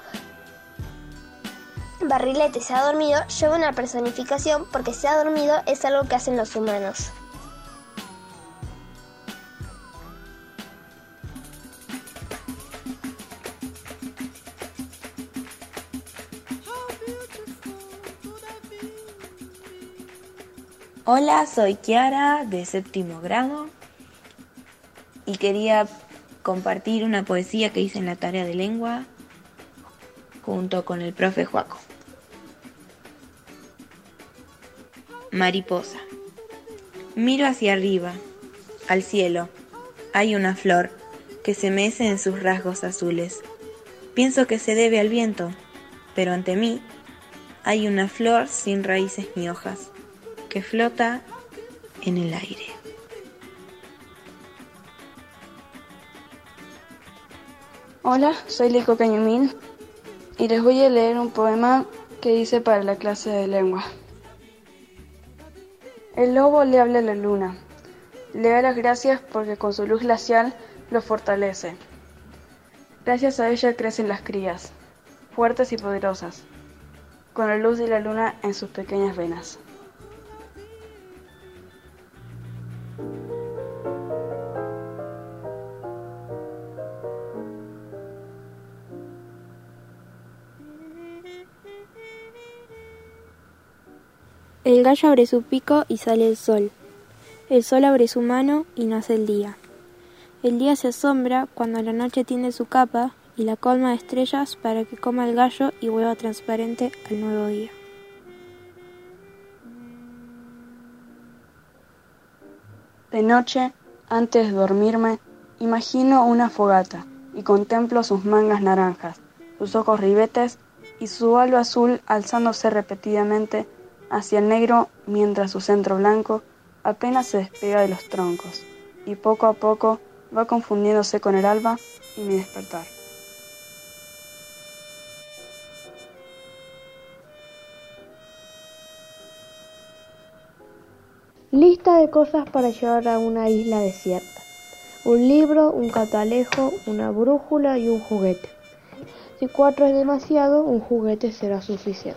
Barrilete se ha dormido lleva una personificación porque se ha dormido es algo que hacen los humanos. Hola, soy Kiara de séptimo grado y quería compartir una poesía que hice en la tarea de lengua junto con el profe Joaco. Mariposa. Miro hacia arriba, al cielo. Hay una flor que se mece en sus rasgos azules. Pienso que se debe al viento, pero ante mí hay una flor sin raíces ni hojas que flota en el aire. Hola, soy Lico Cañumín y les voy a leer un poema que hice para la clase de lengua. El lobo le habla a la luna, le da las gracias porque con su luz glacial lo fortalece. Gracias a ella crecen las crías, fuertes y poderosas, con la luz de la luna en sus pequeñas venas. El gallo abre su pico y sale el sol. El sol abre su mano y nace el día. El día se asombra cuando la noche tiende su capa y la colma de estrellas para que coma el gallo y vuelva transparente al nuevo día. De noche, antes de dormirme, imagino una fogata y contemplo sus mangas naranjas, sus ojos ribetes y su halo azul alzándose repetidamente hacia el negro mientras su centro blanco apenas se despega de los troncos y poco a poco va confundiéndose con el alba y mi despertar. Lista de cosas para llevar a una isla desierta. Un libro, un catalejo, una brújula y un juguete. Si cuatro es demasiado, un juguete será suficiente.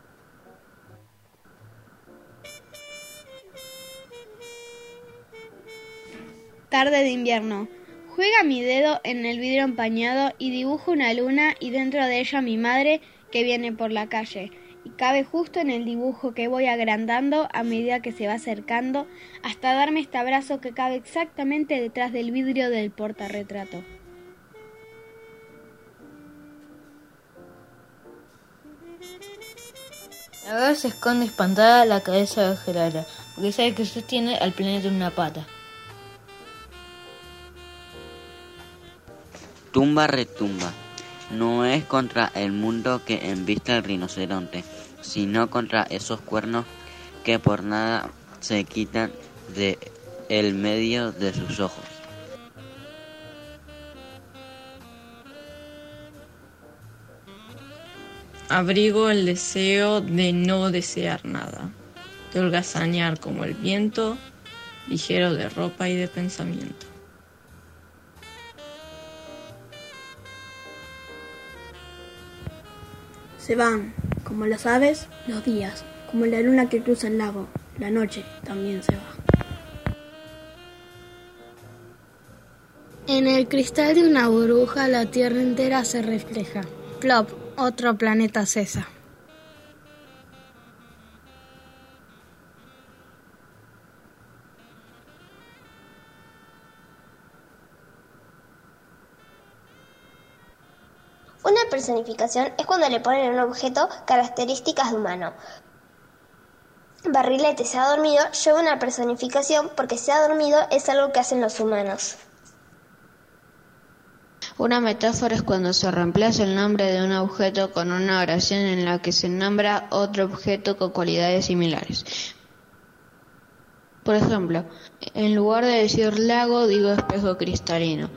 Tarde de invierno. Juega mi dedo en el vidrio empañado y dibujo una luna y dentro de ella mi madre que viene por la calle. Y cabe justo en el dibujo que voy agrandando a medida que se va acercando hasta darme este abrazo que cabe exactamente detrás del vidrio del portarretrato. La beba se esconde espantada la cabeza de Gerara, porque sabe que sostiene al planeta en una pata. Tumba retumba. No es contra el mundo que embiste el rinoceronte, sino contra esos cuernos que por nada se quitan de el medio de sus ojos. Abrigo el deseo de no desear nada, de holgazanear como el viento, ligero de ropa y de pensamiento. Se van, como las aves, los días, como la luna que cruza el lago, la noche también se va. En el cristal de una burbuja la tierra entera se refleja. Plop, otro planeta cesa. Una personificación es cuando le ponen a un objeto características de humano. Barrilete se ha dormido lleva una personificación porque se ha dormido es algo que hacen los humanos. Una metáfora es cuando se reemplaza el nombre de un objeto con una oración en la que se nombra otro objeto con cualidades similares. Por ejemplo, en lugar de decir lago, digo espejo cristalino.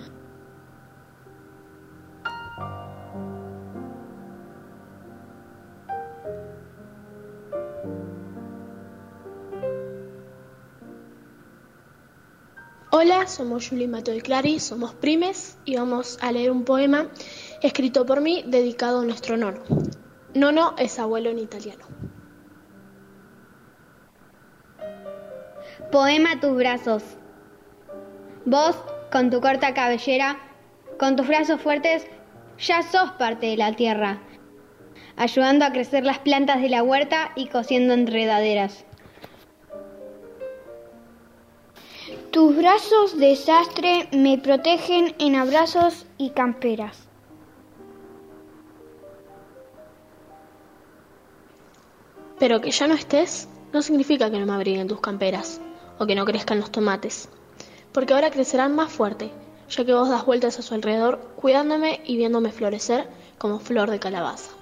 Hola, somos Julie y Mateo y Clary, somos primes y vamos a leer un poema escrito por mí dedicado a nuestro nono. Nono es abuelo en italiano. Poema a tus brazos. Vos, con tu corta cabellera, con tus brazos fuertes, ya sos parte de la tierra, ayudando a crecer las plantas de la huerta y cosiendo enredaderas. Tus brazos de sastre me protegen en abrazos y camperas. Pero que ya no estés no significa que no me abriguen tus camperas o que no crezcan los tomates, porque ahora crecerán más fuerte, ya que vos das vueltas a su alrededor cuidándome y viéndome florecer como flor de calabaza.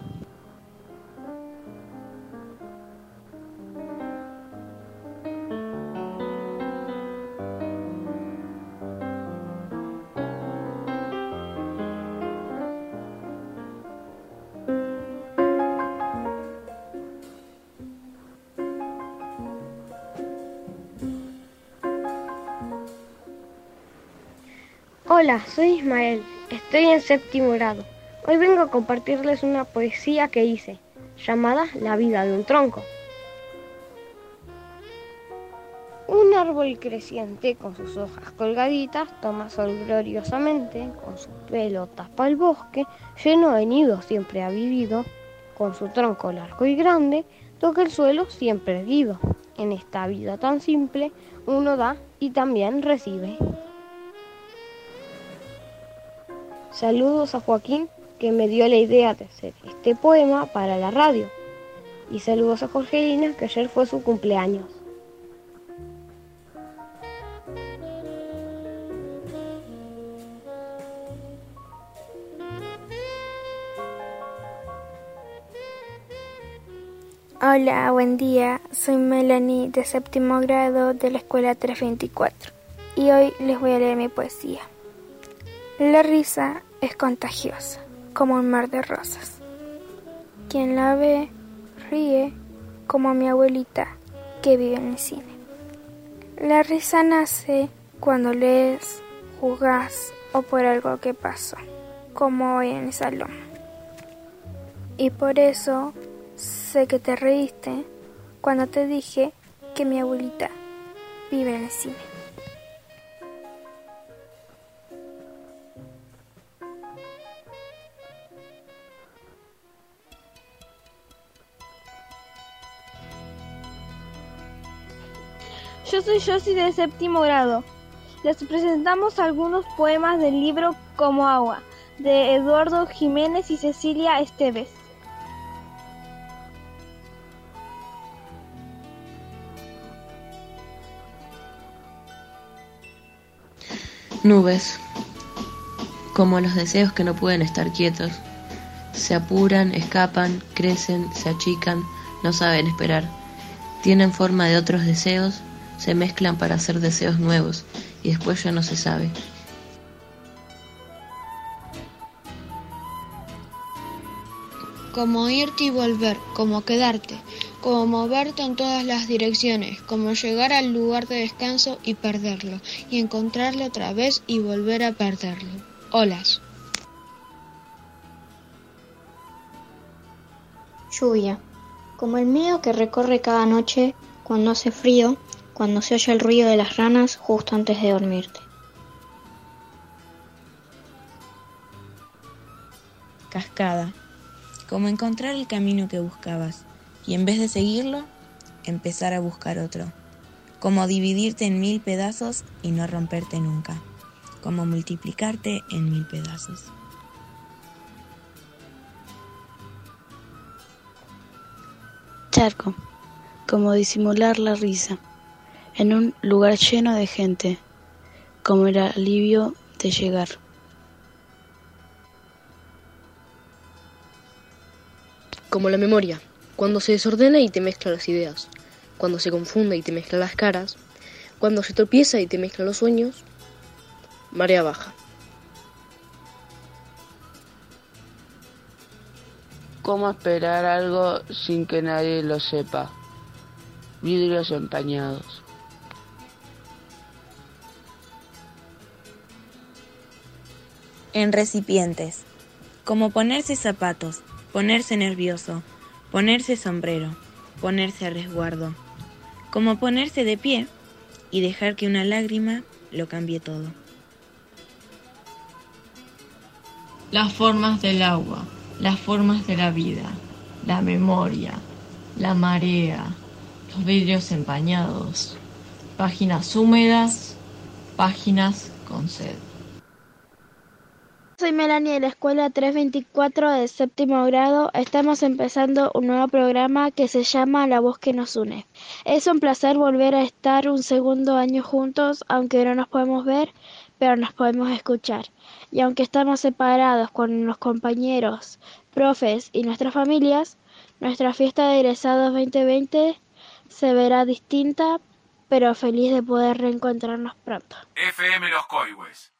Hola, soy Ismael, estoy en séptimo grado. Hoy vengo a compartirles una poesía que hice, llamada La vida de un tronco. Un árbol creciente con sus hojas colgaditas toma sol gloriosamente, con su pelo tapa el bosque, lleno de nidos siempre ha vivido, con su tronco largo y grande, toca el suelo siempre erguido. En esta vida tan simple, uno da y también recibe. Saludos a Joaquín, que me dio la idea de hacer este poema para la radio. Y saludos a Jorgelina, que ayer fue su cumpleaños. Hola, buen día. Soy Melanie, de séptimo grado de la escuela trescientos veinticuatro. Y hoy les voy a leer mi poesía. La risa es contagiosa, como un mar de rosas. Quien la ve, ríe, como mi abuelita, que vive en el cine. La risa nace cuando lees, jugás o por algo que pasó, como hoy en el salón. Y por eso sé que te reíste cuando te dije que mi abuelita vive en el cine. Yo soy Josie de séptimo grado. Les presentamos algunos poemas del libro Como agua, de Eduardo Jiménez y Cecilia Esteves. Nubes, como los deseos que no pueden estar quietos, se apuran, escapan, crecen, se achican, no saben esperar, tienen forma de otros deseos, se mezclan para hacer deseos nuevos y después ya no se sabe. Como irte y volver, como quedarte, como moverte en todas las direcciones, como llegar al lugar de descanso y perderlo, y encontrarlo otra vez y volver a perderlo. Olas. Lluvia, como el miedo que recorre cada noche cuando hace frío, cuando se oye el ruido de las ranas justo antes de dormirte. Cascada, como encontrar el camino que buscabas y en vez de seguirlo, empezar a buscar otro. Como dividirte en mil pedazos y no romperte nunca. Como multiplicarte en mil pedazos. Charco, como disimular la risa en un lugar lleno de gente, como el alivio de llegar. Como la memoria, cuando se desordena y te mezcla las ideas, cuando se confunde y te mezcla las caras, cuando se tropieza y te mezcla los sueños. Marea baja. ¿Cómo esperar algo sin que nadie lo sepa? Vidrios empañados. En recipientes, como ponerse zapatos, ponerse nervioso, ponerse sombrero, ponerse a resguardo, como ponerse de pie y dejar que una lágrima lo cambie todo. Las formas del agua, las formas de la vida, la memoria, la marea, los vidrios empañados, páginas húmedas, páginas con sed. Soy Melanie de la escuela trescientos veinticuatro de séptimo grado. Estamos empezando un nuevo programa que se llama La Voz que nos une. Es un placer volver a estar un segundo año juntos, aunque no nos podemos ver, pero nos podemos escuchar. Y aunque estamos separados con los compañeros, profes y nuestras familias, nuestra fiesta de egresados veinte veinte se verá distinta, pero feliz de poder reencontrarnos pronto. F M Los Coihues,